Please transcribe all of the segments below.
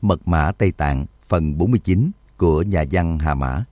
Mật mã Tây Tạng phần 49 của nhà văn Hà Mã.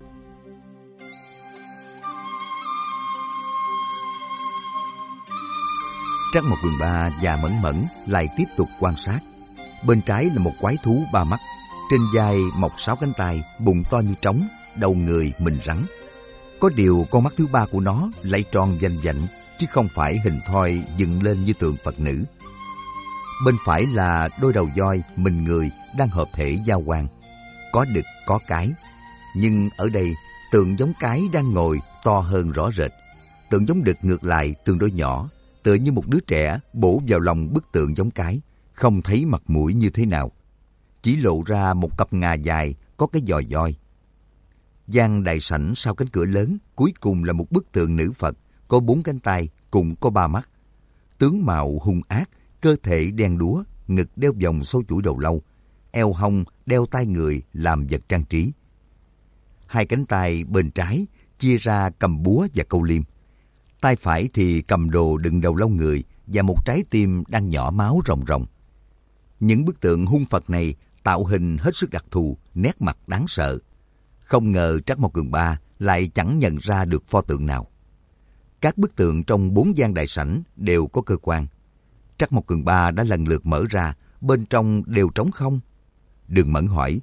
Trắc Mộc Cường Ba và Mẫn Mẫn lại tiếp tục quan sát. Bên trái là một quái thú ba mắt, trên vai mọc 6 cánh tay, bụng to như trống, đầu người mình rắn. Có điều con mắt thứ ba của nó lại tròn vành vạnh, chứ không phải hình thoi dựng lên như tượng Phật nữ. Bên phải là đôi đầu voi mình người đang hợp thể giao hoan, có đực có cái. Nhưng ở đây tượng giống cái đang ngồi to hơn rõ rệt. Tượng giống đực ngược lại tương đối nhỏ, tựa như một đứa trẻ bổ vào lòng bức tượng giống cái, không thấy mặt mũi như thế nào. Chỉ lộ ra một cặp ngà dài có cái giò voi. Gian đại sảnh sau cánh cửa lớn, cuối cùng là một bức tượng nữ Phật, có 4 cánh tay, cũng có 3 mắt. Tướng mạo hung ác, cơ thể đen đúa, ngực đeo vòng sâu chuỗi đầu lâu, eo hông đeo tai người làm vật trang trí. 2 cánh tay bên trái chia ra cầm búa và câu liêm. Tay phải thì cầm đồ đựng đầu lâu người và một trái tim đang nhỏ máu ròng ròng. Những bức tượng hung Phật này tạo hình hết sức đặc thù, nét mặt đáng sợ. Không ngờ Trắc Mộc Cường Ba lại chẳng nhận ra được pho tượng nào. Các bức tượng trong 4 gian đại sảnh đều có cơ quan. Trắc Mộc Cường Ba đã lần lượt mở ra, bên trong đều trống không. Đường Mẫn hỏi,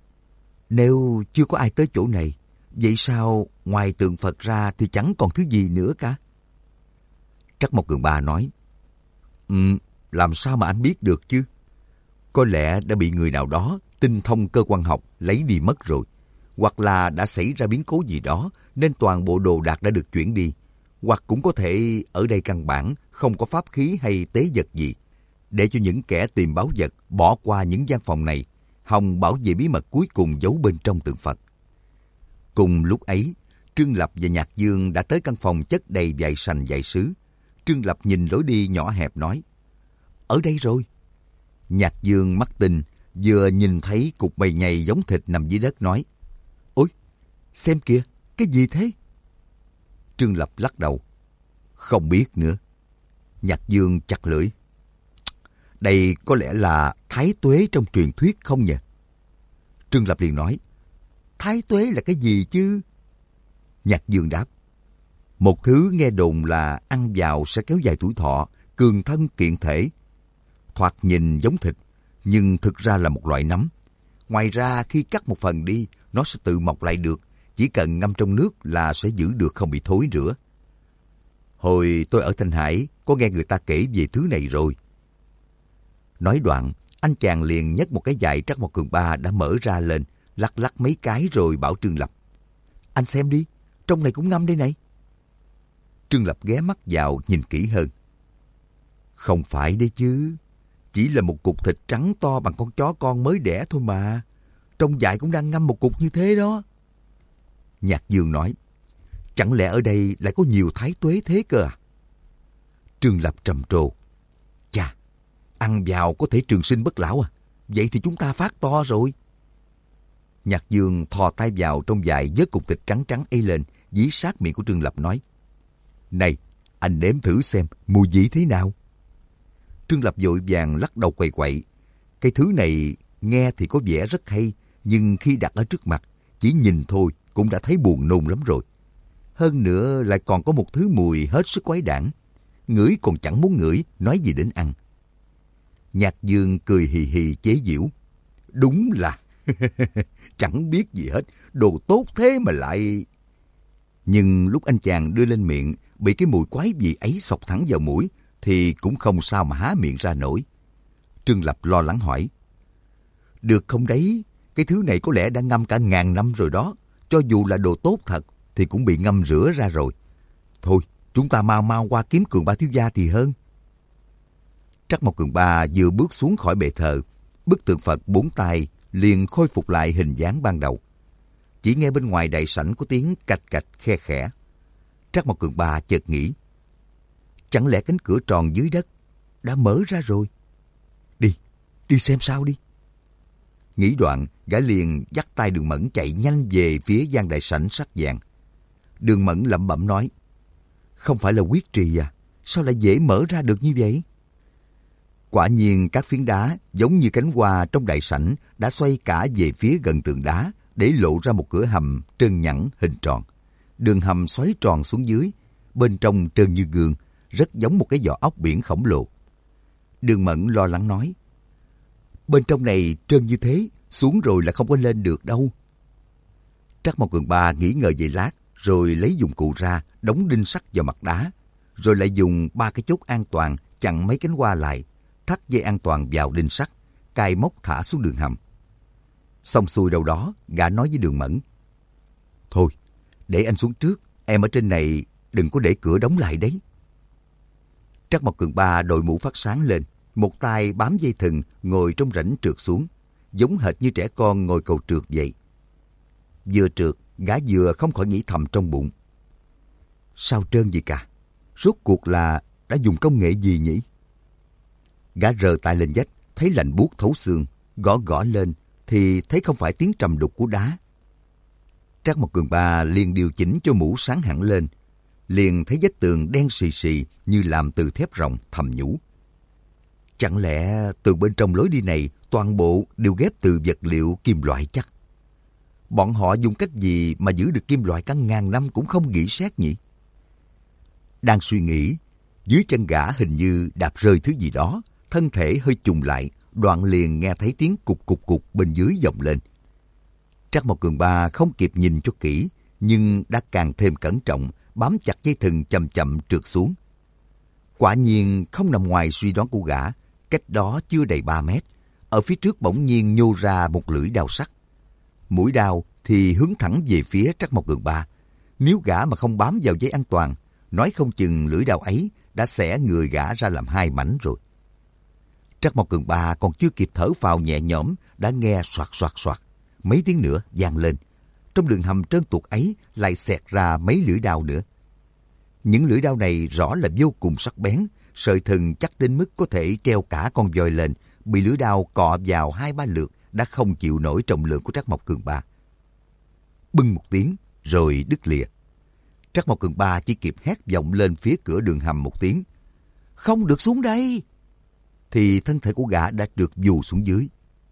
nếu chưa có ai tới chỗ này, vậy sao ngoài tượng Phật ra thì chẳng còn thứ gì nữa cả? Trắc Mộc Cường Ba nói, làm sao mà anh biết được chứ? Có lẽ đã bị người nào đó tinh thông cơ quan học lấy đi mất rồi. Hoặc là đã xảy ra biến cố gì đó nên toàn bộ đồ đạc đã được chuyển đi. Hoặc cũng có thể ở đây căn bản không có pháp khí hay tế vật gì. Để cho những kẻ tìm báu vật bỏ qua những gian phòng này, hòng bảo vệ bí mật cuối cùng giấu bên trong tượng Phật. Cùng lúc ấy, Trương Lập và Nhạc Dương đã tới căn phòng chất đầy vải sành vải sứ. Trương Lập nhìn lối đi nhỏ hẹp nói, ở đây rồi. Nhạc Dương mắt tinh, vừa nhìn thấy cục mày nhầy giống thịt nằm dưới đất nói, ôi, xem kìa, cái gì thế? Trương Lập lắc đầu, không biết nữa. Nhạc Dương chặt lưỡi, đây có lẽ là thái tuế trong truyền thuyết không nhỉ? Trương Lập liền nói, thái tuế là cái gì chứ? Nhạc Dương đáp, một thứ nghe đồn là ăn vào sẽ kéo dài tuổi thọ, cường thân kiện thể. Thoạt nhìn giống thịt, nhưng thực ra là một loại nấm. Ngoài ra khi cắt một phần đi, nó sẽ tự mọc lại được. Chỉ cần ngâm trong nước là sẽ giữ được không bị thối rữa. Hồi tôi ở Thanh Hải có nghe người ta kể về thứ này rồi. Nói đoạn, anh chàng liền nhấc một cái dải Trắc Mộc Cường Ba đã mở ra lên, lắc lắc mấy cái rồi bảo Trương Lập, anh xem đi, trong này cũng ngâm đây này. Trương Lập ghé mắt vào nhìn kỹ hơn. Không phải đấy chứ, chỉ là một cục thịt trắng to bằng con chó con mới đẻ thôi mà. Trong dại cũng đang ngâm một cục như thế đó. Nhạc Dương nói, chẳng lẽ ở đây lại có nhiều thái tuế thế cơ à? Trương Lập trầm trồ, chà, ăn vào có thể trường sinh bất lão à? Vậy thì chúng ta phát to rồi. Nhạc Dương thò tay vào trong dại vớt cục thịt trắng trắng ấy lên, dí sát miệng của Trương Lập nói, này, anh nếm thử xem mùi vị thế nào. Trương Lập vội vàng lắc đầu quậy quậy. Cái thứ này nghe thì có vẻ rất hay, nhưng khi đặt ở trước mặt, chỉ nhìn thôi cũng đã thấy buồn nôn lắm rồi. Hơn nữa lại còn có một thứ mùi hết sức quái đản. Ngửi còn chẳng muốn ngửi, nói gì đến ăn. Nhạc Dương cười hì hì chế giễu. Đúng là chẳng biết gì hết, đồ tốt thế mà lại... Nhưng lúc anh chàng đưa lên miệng, bị cái mùi quái gì ấy xộc thẳng vào mũi, thì cũng không sao mà há miệng ra nổi. Trương Lập lo lắng hỏi, được không đấy, cái thứ này có lẽ đã ngâm cả 1000 năm rồi đó. Cho dù là đồ tốt thật, thì cũng bị ngâm rửa ra rồi. Thôi, chúng ta mau mau qua kiếm Cường Ba thiếu gia thì hơn. Trắc Mộc Cường Ba vừa bước xuống khỏi bệ thờ, bức tượng Phật 4 tay liền khôi phục lại hình dáng ban đầu. Chỉ nghe bên ngoài đại sảnh có tiếng cạch cạch khe khẽ. Trắc Mộc Cường Ba chợt nghĩ, chẳng lẽ cánh cửa tròn dưới đất đã mở ra rồi? Đi xem sao đi. Nghĩ đoạn, gã liền dắt tay Đường Mẫn chạy nhanh về phía gian đại sảnh sắt vàng. Đường Mẫn lẩm bẩm nói, không phải là huyết trì à? Sao lại dễ mở ra được như vậy? Quả nhiên các phiến đá giống như cánh hoa trong đại sảnh đã xoay cả về phía gần tường đá để lộ ra một cửa hầm trơn nhẵn hình tròn. Đường hầm xoáy tròn xuống dưới, bên trong trơn như gương, rất giống một cái vỏ ốc biển khổng lồ. Đường Mẫn lo lắng nói, bên trong này trơn như thế, xuống rồi là không có lên được đâu. Trắc Mộc Cường Ba nghĩ ngợi vài lát, rồi lấy dụng cụ ra, đóng đinh sắt vào mặt đá, rồi lại dùng 3 cái chốt an toàn chặn mấy cánh hoa lại, thắt dây an toàn vào đinh sắt, cài móc thả xuống đường hầm. Xong xuôi đâu đó, gã nói với Đường Mẫn, thôi, để anh xuống trước, em ở trên này đừng có để cửa đóng lại đấy. Trắc Mộc Cường Ba đội mũ phát sáng lên, một tay bám dây thừng ngồi trong rãnh trượt xuống, giống hệt như trẻ con ngồi cầu trượt vậy. Vừa trượt, gã vừa không khỏi nghĩ thầm trong bụng, sao trơn vậy cả? Rốt cuộc là đã dùng công nghệ gì nhỉ? Gã rờ tay lên vách, thấy lạnh buốt thấu xương, gõ gõ lên thì thấy không phải tiếng trầm đục của đá. Trắc Mộc Cường Ba liền điều chỉnh cho mũ sáng hẳn lên, liền thấy vách tường đen xì xì như làm từ thép ròng, thầm nhủ, chẳng lẽ tường bên trong lối đi này toàn bộ đều ghép từ vật liệu kim loại chắc? Bọn họ dùng cách gì mà giữ được kim loại cả ngàn năm cũng không nghĩ xét nhỉ? Đang suy nghĩ, dưới chân gã hình như đạp rơi thứ gì đó, thân thể hơi chùng lại, đoạn liền nghe thấy tiếng cục cục cục bên dưới vọng lên. Trắc Mộc Cường Ba không kịp nhìn cho kỹ, nhưng đã càng thêm cẩn trọng, bám chặt dây thừng chậm chậm trượt xuống. Quả nhiên không nằm ngoài suy đoán của gã, cách đó chưa đầy 3 mét, ở phía trước bỗng nhiên nhô ra một lưỡi đao sắt. Mũi đao thì hướng thẳng về phía Trắc Mộc Cường Ba. Nếu gã mà không bám vào dây an toàn, nói không chừng lưỡi đao ấy đã xẻ người gã ra làm 2 mảnh rồi. Trắc Mộc Cường Ba còn chưa kịp thở phào nhẹ nhõm, đã nghe soạt soạt soạt, mấy tiếng nữa vang lên. Trong đường hầm trơn tuột ấy lại xẹt ra mấy lưỡi đao nữa. Những lưỡi đao này rõ là vô cùng sắc bén, sợi thừng chắc đến mức có thể treo cả con voi lên, bị lưỡi đao cọ vào 2-3 lượt đã không chịu nổi trọng lượng của Trắc Mộc Cường Ba. Bưng một tiếng rồi đứt lìa. Trắc Mộc Cường Ba chỉ kịp hét vọng lên phía cửa đường hầm một tiếng, không được xuống đây, thì thân thể của gã đã trượt vù xuống dưới.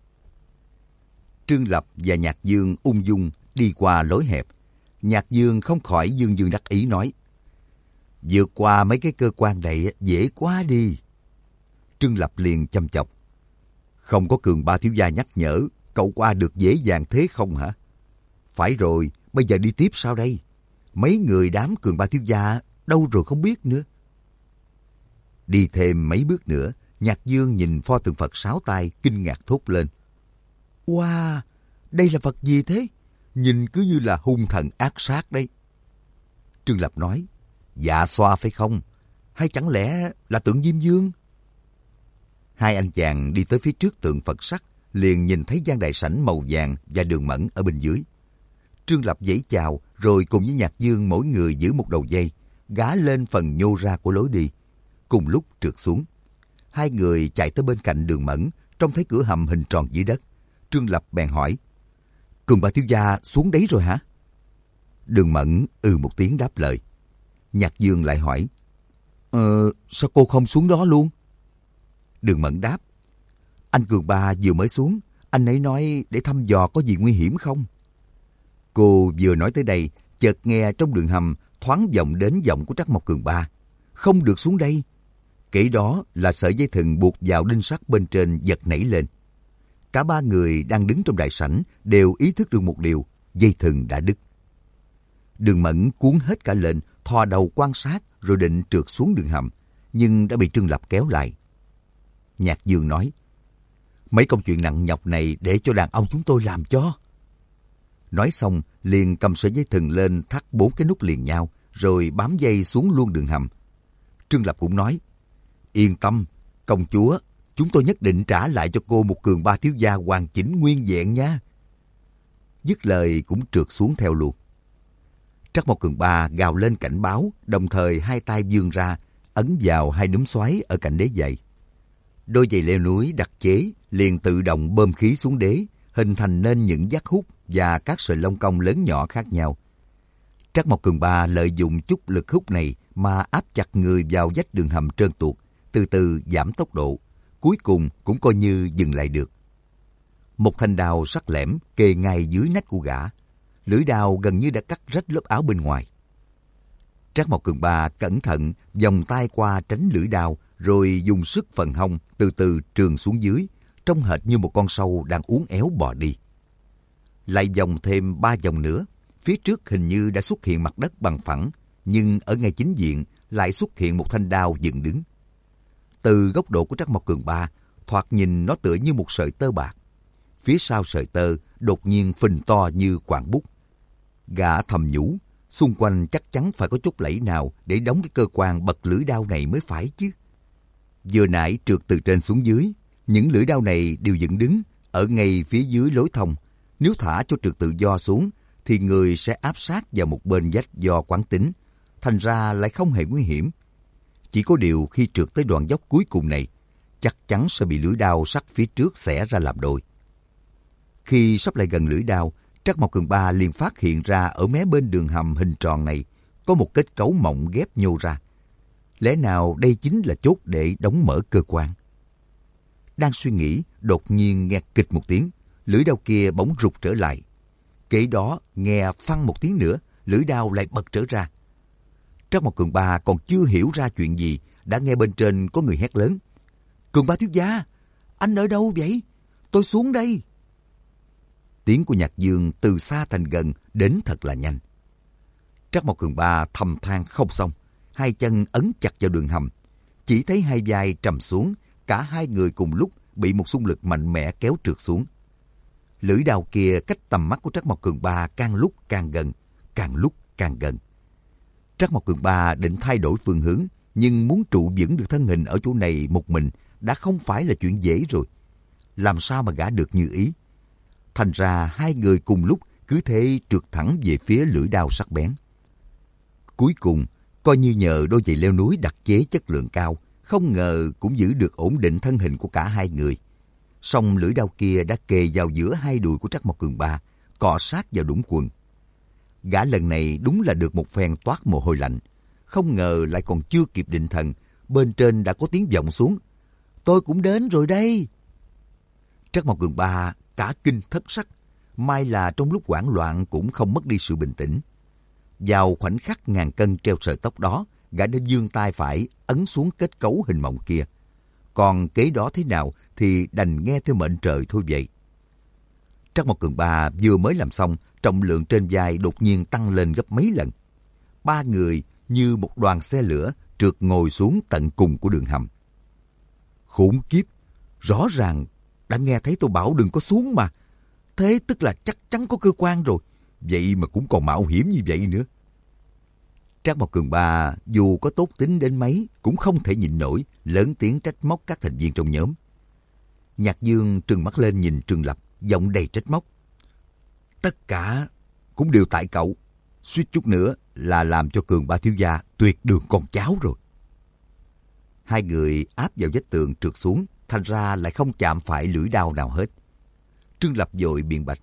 Trương Lập và Nhạc Dương ung dung đi qua lối hẹp. Nhạc Dương không khỏi dương dương đắc ý nói, vượt qua mấy cái cơ quan này dễ quá đi. Trương Lập liền chăm chọc, không có Cường Ba thiếu gia nhắc nhở, cậu qua được dễ dàng thế không hả? Phải rồi, bây giờ đi tiếp sao đây? Mấy người đám Cường Ba thiếu gia đâu rồi không biết nữa. Đi thêm mấy bước nữa, Nhạc Dương nhìn pho tượng Phật 6 tay kinh ngạc thốt lên, wow, đây là Phật gì thế? Nhìn cứ như là hung thần ác sát đấy. Trương Lập nói, dạ xoa phải không? Hay chẳng lẽ là tượng Diêm Vương? Hai anh chàng đi tới phía trước tượng Phật sắt, liền nhìn thấy gian đại sảnh màu vàng và Đường Mẫn ở bên dưới. Trương Lập vẫy chào, rồi cùng với Nhạc Dương mỗi người giữ một đầu dây, gá lên phần nhô ra của lối đi. Cùng lúc trượt xuống. Hai người chạy tới bên cạnh Đường Mẫn, trông thấy cửa hầm hình tròn dưới đất. Trương Lập bèn hỏi, Cường Ba thiếu gia xuống đấy rồi hả? Đường Mẫn một tiếng đáp lời. Nhạc Dương lại hỏi, sao cô không xuống đó luôn? Đường Mẫn đáp, anh Cường Ba vừa mới xuống, anh ấy nói để thăm dò có gì nguy hiểm không? Cô vừa nói tới đây, chợt nghe trong đường hầm thoáng vọng đến giọng của Trắc Mộc Cường Ba, không được xuống đây. Kể đó là sợi dây thừng buộc vào đinh sắt bên trên giật nảy lên. Cả ba người đang đứng trong đại sảnh đều ý thức được một điều, dây thừng đã đứt. Đường Mẫn cuốn hết cả lên, thò đầu quan sát rồi định trượt xuống đường hầm, nhưng đã bị Trương Lập kéo lại. Nhạc Dương nói, mấy công chuyện nặng nhọc này để cho đàn ông chúng tôi làm cho. Nói xong liền cầm sợi dây thừng lên thắt 4 cái nút liền nhau, rồi bám dây xuống luôn đường hầm. Trương Lập cũng nói, yên tâm, công chúa, chúng tôi nhất định trả lại cho cô một Cường Ba thiếu gia hoàn chỉnh nguyên vẹn nha. Dứt lời cũng trượt xuống theo luôn. Trắc Mộc Cường Ba gào lên cảnh báo, đồng thời hai tay vươn ra, ấn vào hai núm xoáy ở cạnh đế giày. Đôi giày leo núi đặc chế liền tự động bơm khí xuống đế, hình thành nên những giác hút và các sợi lông công lớn nhỏ khác nhau. Trắc Mộc Cường Ba lợi dụng chút lực hút này mà áp chặt người vào vách đường hầm trơn tuột, từ từ giảm tốc độ, cuối cùng cũng coi như dừng lại được. Một thanh đao sắc lẻm kề ngay dưới nách của gã. Lưỡi đao gần như đã cắt rách lớp áo bên ngoài. Trác Mộc Cường Ba cẩn thận vòng tay qua tránh lưỡi đao, rồi dùng sức phần hông từ từ trườn xuống dưới, trông hệt như một con sâu đang uốn éo bò đi. Lại vòng thêm 3 vòng nữa, phía trước hình như đã xuất hiện mặt đất bằng phẳng, nhưng ở ngay chính diện lại xuất hiện một thanh đao dựng đứng. Từ góc độ của Trác Mộc Cường Ba, thoạt nhìn nó tựa như một sợi tơ bạc. Phía sau sợi tơ đột nhiên phình to như quặng bút. Gã thầm nhủ, xung quanh chắc chắn phải có chút lẫy nào để đóng cái cơ quan bật lưỡi đao này mới phải chứ. Vừa nãy trượt từ trên xuống dưới, những lưỡi đao này đều dựng đứng ở ngay phía dưới lối thông. Nếu thả cho trượt tự do xuống, thì người sẽ áp sát vào một bên vách do quán tính, thành ra lại không hề nguy hiểm. Chỉ có điều khi trượt tới đoạn dốc cuối cùng này, chắc chắn sẽ bị lưỡi đao sắt phía trước xẻ ra làm đôi. Khi sắp lại gần lưỡi đao, Trác Mộc Cường Ba liền phát hiện ra ở mé bên đường hầm hình tròn này có một kết cấu mỏng ghép nhô ra. Lẽ nào đây chính là chốt để đóng mở cơ quan? Đang suy nghĩ, đột nhiên nghe kịch một tiếng, lưỡi đao kia bỗng rụt trở lại. Kế đó nghe phăng một tiếng nữa, lưỡi đao lại bật trở ra. Trác Mộc Cường Ba còn chưa hiểu ra chuyện gì, đã nghe bên trên có người hét lớn: "Cường Ba thiếu gia, anh ở đâu vậy? Tôi xuống đây." Tiếng của Nhạc Dương từ xa thành gần đến thật là nhanh. Trác Mộc Cường Ba thầm than không xong, hai chân ấn chặt vào đường hầm, chỉ thấy hai vai trầm xuống, cả hai người cùng lúc bị một xung lực mạnh mẽ kéo trượt xuống. Lưỡi đao kia cách tầm mắt của Trác Mộc Cường Ba càng lúc càng gần, càng lúc càng gần. Trác Mộc Cường Ba định thay đổi phương hướng, nhưng muốn trụ vững được thân hình ở chỗ này một mình đã không phải là chuyện dễ rồi. Làm sao mà gã được như ý? Thành ra hai người cùng lúc cứ thế trượt thẳng về phía lưỡi đao sắc bén. Cuối cùng, coi như nhờ đôi giày leo núi đặc chế chất lượng cao, không ngờ cũng giữ được ổn định thân hình của cả hai người. Song lưỡi đao kia đã kề vào giữa hai đùi của Trác Mộc Cường Ba, cọ sát vào đũng quần. Gã lần này đúng là được một phen toát mồ hôi lạnh. Không ngờ lại còn chưa kịp định thần, bên trên đã có tiếng vọng xuống: "Tôi cũng đến rồi đây." Trác Mộc Cường Ba cả kinh thất sắc, may là trong lúc hoảng loạn cũng không mất đi sự bình tĩnh. Vào khoảnh khắc ngàn cân treo sợi tóc đó, gã đã giương tay phải ấn xuống kết cấu hình mộng kia. Còn kế đó thế nào thì đành nghe theo mệnh trời thôi vậy. Trác Mộc Cường Ba vừa mới làm xong, trọng lượng trên vai đột nhiên tăng lên gấp mấy lần. Ba người như một đoàn xe lửa trượt ngồi xuống tận cùng của đường hầm. Khốn kiếp, rõ ràng đã nghe thấy tôi bảo đừng có xuống mà. Thế tức là chắc chắn có cơ quan rồi. Vậy mà cũng còn mạo hiểm như vậy nữa. Trác Mộc Cường Ba dù có tốt tính đến mấy cũng không thể nhịn nổi, lớn tiếng trách móc các thành viên trong nhóm. Nhạc Dương trừng mắt lên nhìn Trương Lập, giọng đầy trách móc: "Tất cả cũng đều tại cậu. Suýt chút nữa là làm cho Cường Ba thiếu gia tuyệt đường con cháu rồi." Hai người áp vào vách tường trượt xuống, thành ra lại không chạm phải lưỡi đao nào hết. Trương Lập vội biện bạch: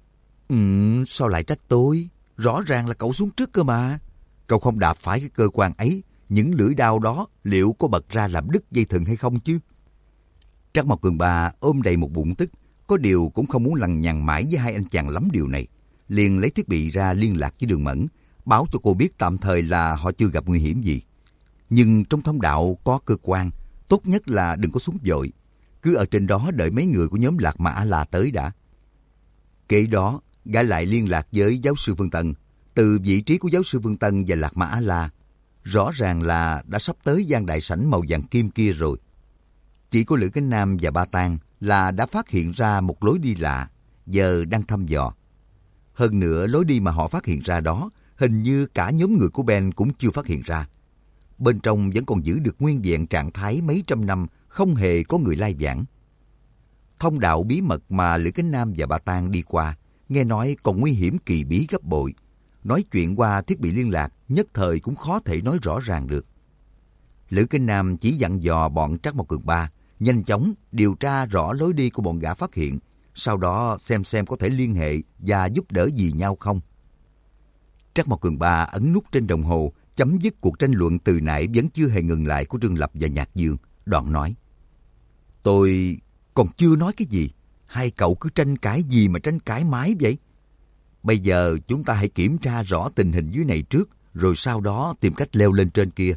Sao lại trách tôi? Rõ ràng là cậu xuống trước cơ mà. Cậu không đạp phải cái cơ quan ấy, những lưỡi đao đó liệu có bật ra làm đứt dây thừng hay không chứ?" Trác Mộc Cường Ba ôm đầy một bụng tức, có điều cũng không muốn lằng nhằng mãi với hai anh chàng lắm điều này. Liền lấy thiết bị ra liên lạc với Đường Mẫn, báo cho cô biết tạm thời là họ chưa gặp nguy hiểm gì. Nhưng trong thông đạo có cơ quan, tốt nhất là đừng có xuống vội. Cứ ở trên đó đợi mấy người của nhóm Lạc Mã là tới đã. Kế đó, gã lại liên lạc với giáo sư Vương Tân. Từ vị trí của giáo sư Vương Tân và Lạc Mã La, rõ ràng là đã sắp tới gian đại sảnh màu vàng kim kia rồi. Chỉ có Lữ Cánh Nam và Ba Tang là đã phát hiện ra một lối đi lạ, giờ đang thăm dò. Hơn nữa, lối đi mà họ phát hiện ra đó, hình như cả nhóm người của Ben cũng chưa phát hiện ra. Bên trong vẫn còn giữ được nguyên vẹn trạng thái mấy trăm năm, không hề có người lai vãng. Thông đạo bí mật mà Lữ Cánh Nam và Ba Tang đi qua, nghe nói còn nguy hiểm kỳ bí gấp bội. Nói chuyện qua thiết bị liên lạc, nhất thời cũng khó thể nói rõ ràng được. Lữ Cánh Nam chỉ dặn dò bọn Trác Mộc Cường Ba nhanh chóng điều tra rõ lối đi của bọn gã phát hiện, sau đó xem có thể liên hệ và giúp đỡ gì nhau không. Trác Mộc Cường Ba ấn nút trên đồng hồ, chấm dứt cuộc tranh luận từ nãy vẫn chưa hề ngừng lại của Trương Lập và Nhạc Dương, đoạn nói: Tôi còn chưa nói cái gì. Hai cậu cứ tranh cãi gì mà tranh cãi mãi vậy? Bây giờ chúng ta hãy kiểm tra rõ tình hình dưới này trước, rồi sau đó tìm cách leo lên trên kia.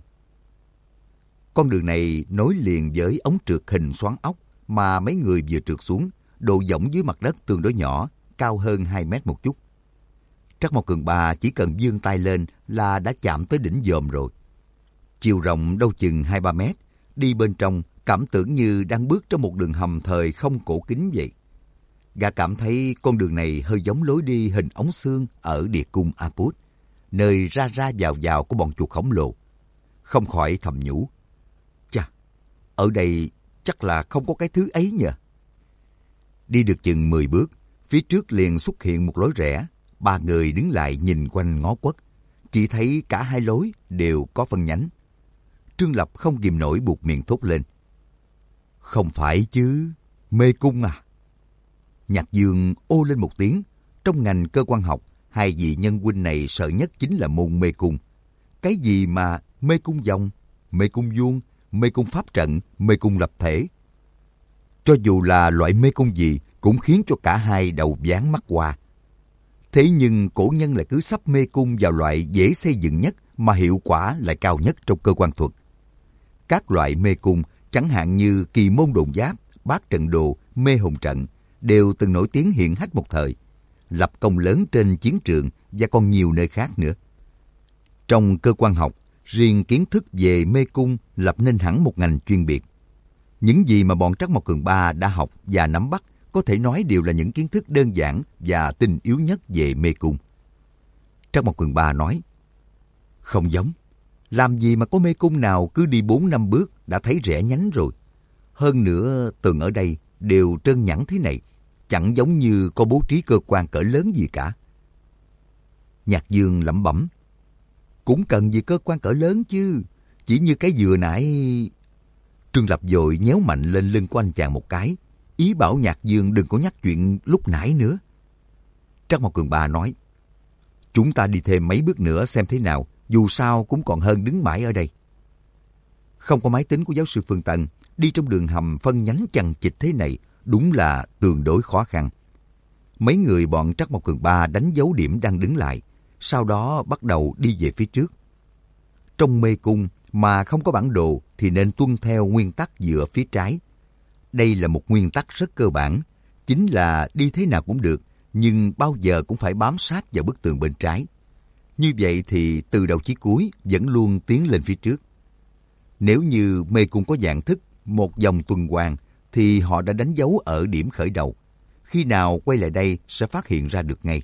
Con đường này nối liền với ống trượt hình xoắn ốc mà mấy người vừa trượt xuống, độ dõng dưới mặt đất tương đối nhỏ, cao hơn 2 mét một chút. Trắc Mộc Cường Ba chỉ cần vươn tay lên là đã chạm tới đỉnh dòm rồi. Chiều rộng đâu chừng 2-3 mét, đi bên trong cảm tưởng như đang bước trong một đường hầm thời không cổ kính vậy. Gã cảm thấy con đường này hơi giống lối đi hình ống xương ở địa cung Aput, nơi ra ra vào vào của bọn chuột khổng lồ. Không khỏi thầm nhủ, chà, ở đây chắc là không có cái thứ ấy nhờ. Đi được chừng 10 bước, phía trước liền xuất hiện một lối rẽ. Ba người đứng lại nhìn quanh ngó quất, chỉ thấy cả hai lối đều có phân nhánh. Trương Lập không kìm nổi buột miệng thốt lên. Không phải chứ, mê cung à? Nhạc Dương ô lên một tiếng. Trong ngành cơ quan học, hai vị nhân huynh này sợ nhất chính là môn mê cung. Cái gì mà mê cung vòng, mê cung vuông, mê cung pháp trận, mê cung lập thể. Cho dù là loại mê cung gì cũng khiến cho cả hai đầu váng mắt hoa. Thế nhưng cổ nhân lại cứ sắp mê cung vào loại dễ xây dựng nhất mà hiệu quả lại cao nhất trong cơ quan thuật. Các loại mê cung, chẳng hạn như kỳ môn độn giáp, bát trận đồ, mê hồn trận, đều từng nổi tiếng hiển hách một thời, lập công lớn trên chiến trường và còn nhiều nơi khác nữa. Trong cơ quan học, riêng kiến thức về mê cung lập nên hẳn một ngành chuyên biệt. Những gì mà bọn Trắc Mộc Cường Ba đã học và nắm bắt có thể nói đều là những kiến thức đơn giản và tinh yếu nhất về mê cung. Trắc Mộc Cường Ba nói, không giống. Làm gì mà có mê cung nào cứ đi 4-5 bước đã thấy rẽ nhánh rồi. Hơn nữa, tường ở đây đều trơn nhẵn thế này, chẳng giống như có bố trí cơ quan cỡ lớn gì cả. Nhạc Dương lẩm bẩm, cũng cần gì cơ quan cỡ lớn chứ, chỉ như cái vừa nãy. Trương Lập vội nhéo mạnh lên lưng của anh chàng một cái, ý bảo Nhạc Dương đừng có nhắc chuyện lúc nãy nữa. Trắc Mộc Cường Ba nói, chúng ta đi thêm mấy bước nữa xem thế nào, dù sao cũng còn hơn đứng mãi ở đây. Không có máy tính của giáo sư Phương Tân, đi trong đường hầm phân nhánh chằng chịt thế này đúng là tương đối khó khăn. Mấy người bọn Trắc Mộc Cường Ba đánh dấu điểm đang đứng lại, sau đó bắt đầu đi về phía trước. Trong mê cung mà không có bản đồ thì nên tuân theo nguyên tắc dựa phía trái. Đây là một nguyên tắc rất cơ bản, chính là đi thế nào cũng được, nhưng bao giờ cũng phải bám sát vào bức tường bên trái. Như vậy thì từ đầu chí cuối vẫn luôn tiến lên phía trước. Nếu như mê cung có dạng thức một vòng tuần hoàn thì họ đã đánh dấu ở điểm khởi đầu. Khi nào quay lại đây sẽ phát hiện ra được ngay.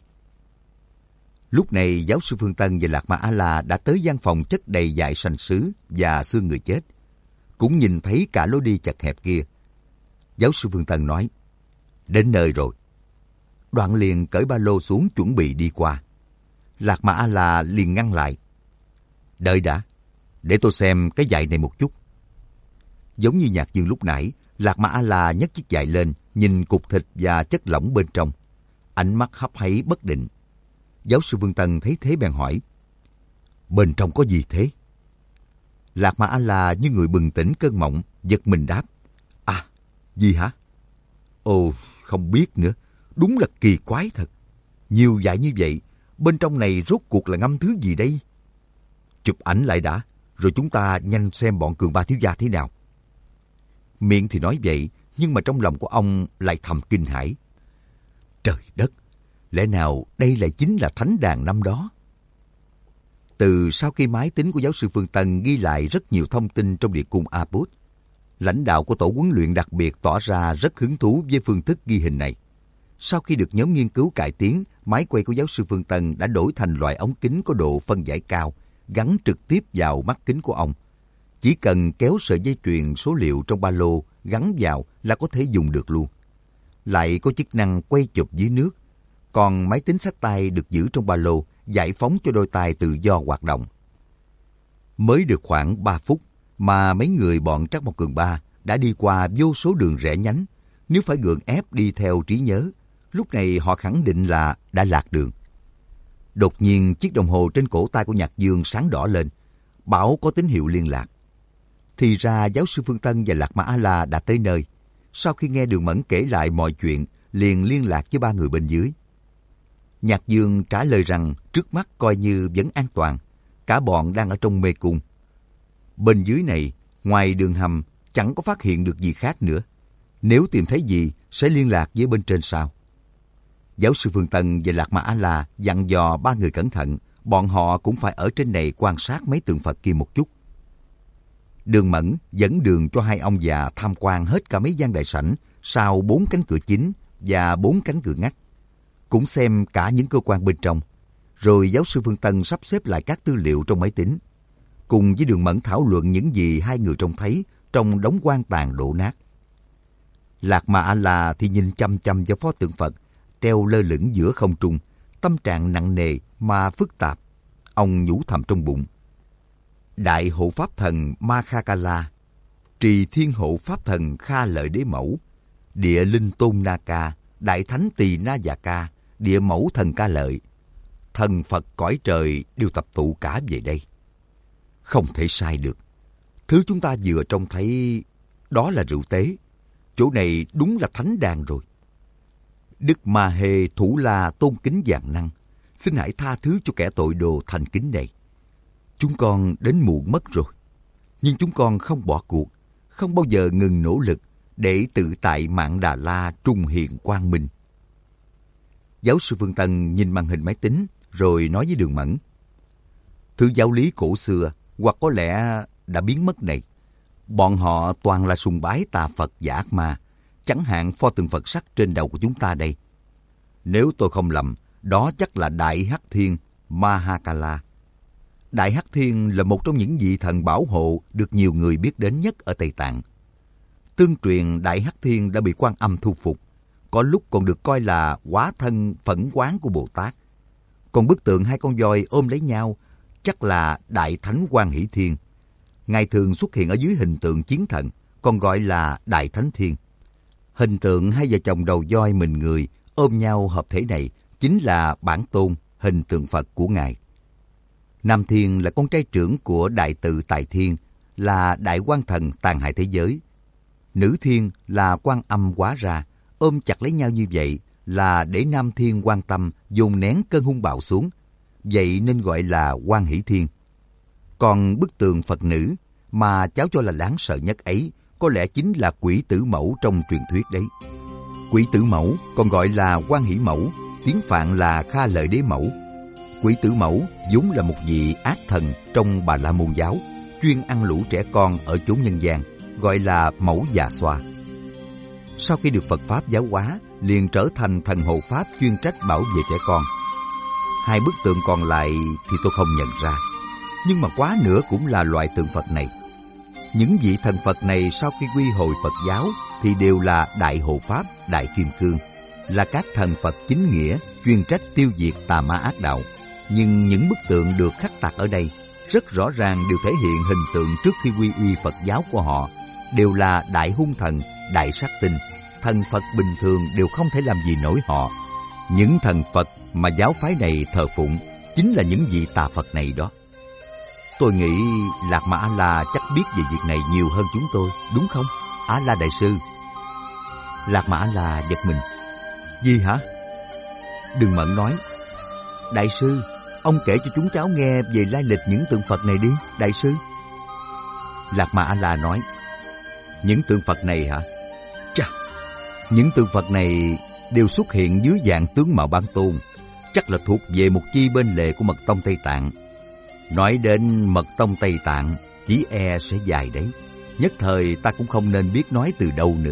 Lúc này giáo sư Phương Tân và Lạc Ma A-la đã tới gian phòng chất đầy dại sành sứ và xương người chết. Cũng nhìn thấy cả lối đi chật hẹp kia. Giáo sư Phương Tân nói, đến nơi rồi. Đoạn liền cởi ba lô xuống chuẩn bị đi qua. Lạc Ma A-la liền ngăn lại. Đợi đã, để tôi xem cái dại này một chút. Giống như Nhạc Dương lúc nãy, Lạc Ma A-la nhấc chiếc dại lên, nhìn cục thịt và chất lỏng bên trong. Ánh mắt hấp háy bất định. Giáo sư Phương Tân thấy thế bèn hỏi, bên trong có gì thế? Lạc Ma A-la như người bừng tỉnh cơn mộng, giật mình đáp, à, gì hả? Ồ, không biết nữa, đúng là kỳ quái thật. Nhiều dại như vậy, bên trong này rốt cuộc là ngâm thứ gì đây? Chụp ảnh lại đã, rồi chúng ta nhanh xem bọn Cường Ba thiếu gia thế nào. Miệng thì nói vậy, nhưng mà trong lòng của ông lại thầm kinh hãi. Trời đất, lẽ nào đây lại chính là thánh đàn năm đó? Từ sau khi máy tính của giáo sư Phương Tân ghi lại rất nhiều thông tin trong địa cung Aput, lãnh đạo của tổ huấn luyện đặc biệt tỏ ra rất hứng thú với phương thức ghi hình này. Sau khi được nhóm nghiên cứu cải tiến, máy quay của giáo sư Phương Tân đã đổi thành loại ống kính có độ phân giải cao, gắn trực tiếp vào mắt kính của ông. Chỉ cần kéo sợi dây chuyền số liệu trong ba lô gắn vào là có thể dùng được luôn. Lại có chức năng quay chụp dưới nước. Còn máy tính xách tay được giữ trong ba lô, giải phóng cho đôi tay tự do hoạt động. Mới được khoảng 3 phút mà mấy người bọn Trắc Mộc Cường Ba đã đi qua vô số đường rẽ nhánh. Nếu phải gượng ép đi theo trí nhớ, lúc này họ khẳng định là đã lạc đường. Đột nhiên chiếc đồng hồ trên cổ tay của Nhạc Dương sáng đỏ lên, bảo có tín hiệu liên lạc. Thì ra giáo sư Phương Tân và Lạc Ma A-la đã tới nơi. sau khi nghe Đường Mẫn kể lại mọi chuyện, liền liên lạc với 3 người bên dưới. Nhạc Dương trả lời rằng trước mắt coi như vẫn an toàn, cả bọn đang ở trong mê cung. Bên dưới này, ngoài đường hầm, chẳng có phát hiện được gì khác nữa. Nếu tìm thấy gì, sẽ liên lạc với bên trên sau. Giáo sư Phương Tân và Lạc Ma A-la dặn dò 3 người cẩn thận, bọn họ cũng phải ở trên này quan sát mấy tượng Phật kia một chút. Đường Mẫn dẫn đường cho 2 ông già tham quan hết cả mấy gian đại sảnh sau 4 cánh cửa chính và 4 cánh cửa ngách, cũng xem cả những cơ quan bên trong. Rồi giáo sư Phương Tân sắp xếp lại các tư liệu trong máy tính, cùng với Đường Mẫn thảo luận những gì 2 người trông thấy trong đống quan tàn đổ nát. Lạc Ma A-la thì nhìn chăm chăm vào pho tượng Phật treo lơ lửng giữa không trung, tâm trạng nặng nề mà phức tạp. Ông nhủ thầm trong bụng: Đại hộ pháp thần Mahakala, trì thiên hộ pháp thần Kha Lợi Đế Mẫu, địa linh tôn Na Ca, đại thánh Tỳ Na Già Ca, địa mẫu thần Ca Lợi, thần Phật cõi trời đều tập tụ cả về đây. Không thể sai được. Thứ chúng ta vừa trông thấy đó là rượu tế. Chỗ này đúng là thánh đàn rồi. Đức Ma Hê Thủ La tôn kính vạn năng, xin hãy tha thứ cho kẻ tội đồ thành kính này. Chúng con đến muộn mất rồi, nhưng chúng con không bỏ cuộc, không bao giờ ngừng nỗ lực để tự tại Mạn Đà La trung hiện quang minh. Giáo sư Phương Tân nhìn màn hình máy tính rồi nói với Đường Mẫn: Thứ giáo lý cổ xưa hoặc có lẽ đã biến mất này. Bọn họ toàn là sùng bái tà Phật và ác ma, chẳng hạn pho tượng Phật sắt trên đầu của chúng ta đây. Nếu tôi không lầm, đó chắc là Đại Hắc Thiên Mahakala. Đại Hắc Thiên là một trong những vị thần bảo hộ được nhiều người biết đến nhất ở Tây Tạng. Tương truyền Đại Hắc Thiên đã bị Quan Âm thu phục, có lúc còn được coi là hóa thân phẫn oán của Bồ Tát. Còn bức tượng 2 con voi ôm lấy nhau chắc là Đại Thánh Quan Hỷ Thiên. Ngài thường xuất hiện ở dưới hình tượng chiến thần, còn gọi là Đại Thánh Thiên. Hình tượng 2 vợ chồng đầu voi mình người ôm nhau hợp thể này chính là bản tôn hình tượng Phật của Ngài. Nam Thiên là con trai trưởng của Đại Tự Tại Thiên, là đại quan thần tàn hại thế giới. Nữ Thiên là Quan Âm hóa ra, ôm chặt lấy nhau như vậy là để Nam Thiên quan tâm dồn nén cơn hung bạo xuống, vậy nên gọi là Quan Hỷ Thiên. Còn bức tượng Phật nữ mà cháu cho là đáng sợ nhất ấy có lẽ chính là Quỷ Tử Mẫu trong truyền thuyết đấy. Quỷ Tử Mẫu còn gọi là Quan Hỷ Mẫu, tiếng Phạn là Kha Lợi Đế Mẫu. Quỷ Tử Mẫu vốn là một vị ác thần trong Bà La Môn giáo, chuyên ăn lũ trẻ con ở chốn nhân gian, gọi là Mẫu Già Xoa. Sau khi được Phật Pháp giáo hóa, liền trở thành thần hộ Pháp chuyên trách bảo vệ trẻ con. 2 bức tượng còn lại thì tôi không nhận ra, nhưng mà quá nữa cũng là loại tượng Phật này. Những vị thần Phật này sau khi quy hồi Phật giáo thì đều là Đại Hộ Pháp, Đại Kim Cương, là các thần Phật chính nghĩa chuyên trách tiêu diệt tà ma ác đạo. Nhưng những bức tượng được khắc tạc ở đây rất rõ ràng đều thể hiện hình tượng trước khi quy y Phật giáo của họ, đều là đại hung thần, đại sát tinh. Thần Phật bình thường đều không thể làm gì nổi họ. Những thần Phật mà giáo phái này thờ phụng chính là những vị tà Phật này đó. Tôi nghĩ Lạc Ma A-la chắc biết về việc này nhiều hơn chúng tôi, đúng không, A-la đại sư? Lạc Ma A-la giật mình. Gì hả? Đường Mẫn nói: Đại sư, ông kể cho chúng cháu nghe về lai lịch những tượng Phật này đi, đại sư. Lạc Ma A-la nói: Những tượng Phật này hả? Chà, những tượng Phật này đều xuất hiện dưới dạng tướng mạo Ban Tôn, chắc là thuộc về một chi bên lề của Mật Tông Tây Tạng. Nói đến Mật Tông Tây Tạng, chỉ e sẽ dài đấy. Nhất thời ta cũng không nên biết nói từ đâu nữa.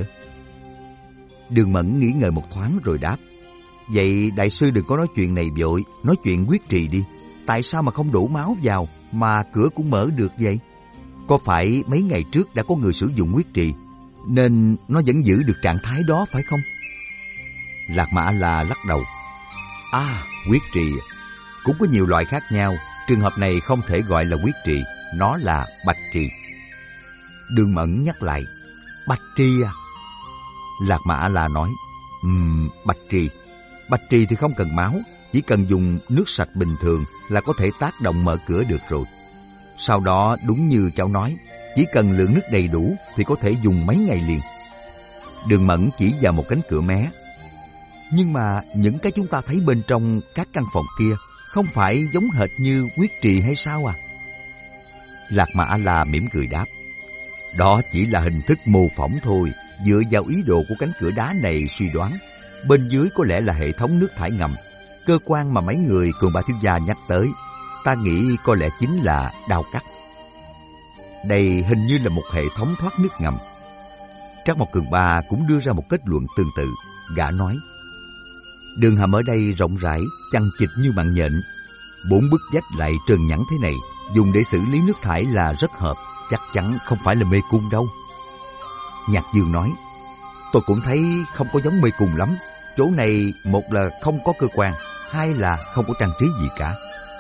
Đường Mẫn nghĩ ngợi một thoáng rồi đáp: Vậy đại sư đừng có nói chuyện này vội, nói chuyện quyết trì đi. Tại sao mà không đổ máu vào mà cửa cũng mở được vậy? Có phải mấy ngày trước đã có người sử dụng quyết trì nên nó vẫn giữ được trạng thái đó phải không? Lạc Ma A-la lắc đầu: Quyết trì cũng có nhiều loại khác nhau. Trường hợp này không thể gọi là quyết trì, nó là bạch trì. Đường Mẫn nhắc lại: Bạch trì à? Lạc Ma A-la nói: Bạch trì. Bạch trì thì không cần máu, chỉ cần dùng nước sạch bình thường là có thể tác động mở cửa được rồi. Sau đó đúng như cháu nói, chỉ cần lượng nước đầy đủ thì có thể dùng mấy ngày liền. Đường Mẫn chỉ vào một cánh cửa mé. Nhưng mà những cái chúng ta thấy bên trong các căn phòng kia không phải giống hệt như huyết trì hay sao à? Lạc Mà A-la mỉm cười đáp. Đó chỉ là hình thức mô phỏng thôi. Dựa vào ý đồ của cánh cửa đá này suy đoán, bên dưới có lẽ là hệ thống nước thải ngầm. Cơ quan mà mấy người Cường Ba thiếu gia nhắc tới, ta nghĩ có lẽ chính là đao cắt. Đây hình như là một hệ thống thoát nước ngầm. Trác Mộc Cường Ba cũng đưa ra một kết luận tương tự. Gã nói, đường hầm ở đây rộng rãi, chằng chịt như mạng nhện. 4 bức vách lại trơn nhẵn thế này, dùng để xử lý nước thải là rất hợp. Chắc chắn không phải là mê cung đâu. Nhạc Dương nói, tôi cũng thấy không có giống mê cung lắm. Chỗ này một là không có cơ quan, hai là không có trang trí gì cả.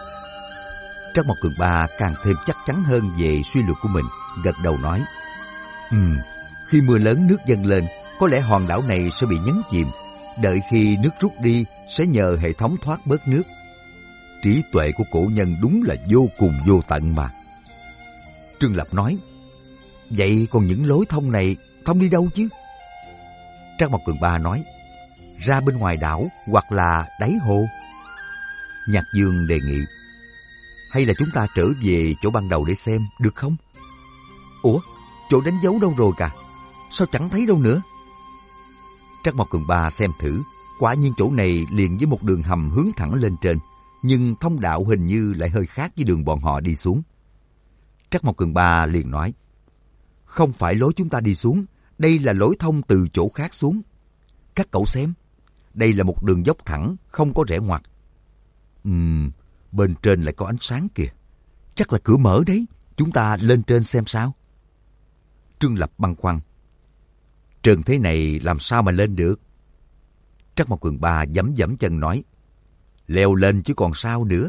Trác Mộc Cường Ba càng thêm chắc chắn hơn về suy luận của mình, gật đầu nói, khi mưa lớn nước dâng lên, có lẽ hòn đảo này sẽ bị nhấn chìm. Đợi khi nước rút đi, sẽ nhờ hệ thống thoát bớt nước. Trí tuệ của cổ nhân đúng là vô cùng vô tận mà. Trương Lập nói, vậy còn những lối thông này thông đi đâu chứ? Trác Mộc Cường Ba nói, ra bên ngoài đảo hoặc là đáy hồ. Nhạc Dương đề nghị, hay là chúng ta trở về chỗ ban đầu để xem, được không? Ủa, chỗ đánh dấu đâu rồi cả? Sao chẳng thấy đâu nữa? Trác Mộc Cường Ba xem thử, quả nhiên chỗ này liền với một đường hầm hướng thẳng lên trên, nhưng thông đạo hình như lại hơi khác với đường bọn họ đi xuống. Trác Mộc Cường Ba liền nói, không phải lối chúng ta đi xuống, đây là lối thông từ chỗ khác xuống. Các cậu xem, đây là một đường dốc thẳng, không có rẽ ngoặt. Bên trên lại có ánh sáng kìa. Chắc là cửa mở đấy, chúng ta lên trên xem sao. Trương Lập băn khoăn, trơn thế này làm sao mà lên được? Trác Mộc Cường Ba giẫm giẫm chân nói, leo lên chứ còn sao nữa.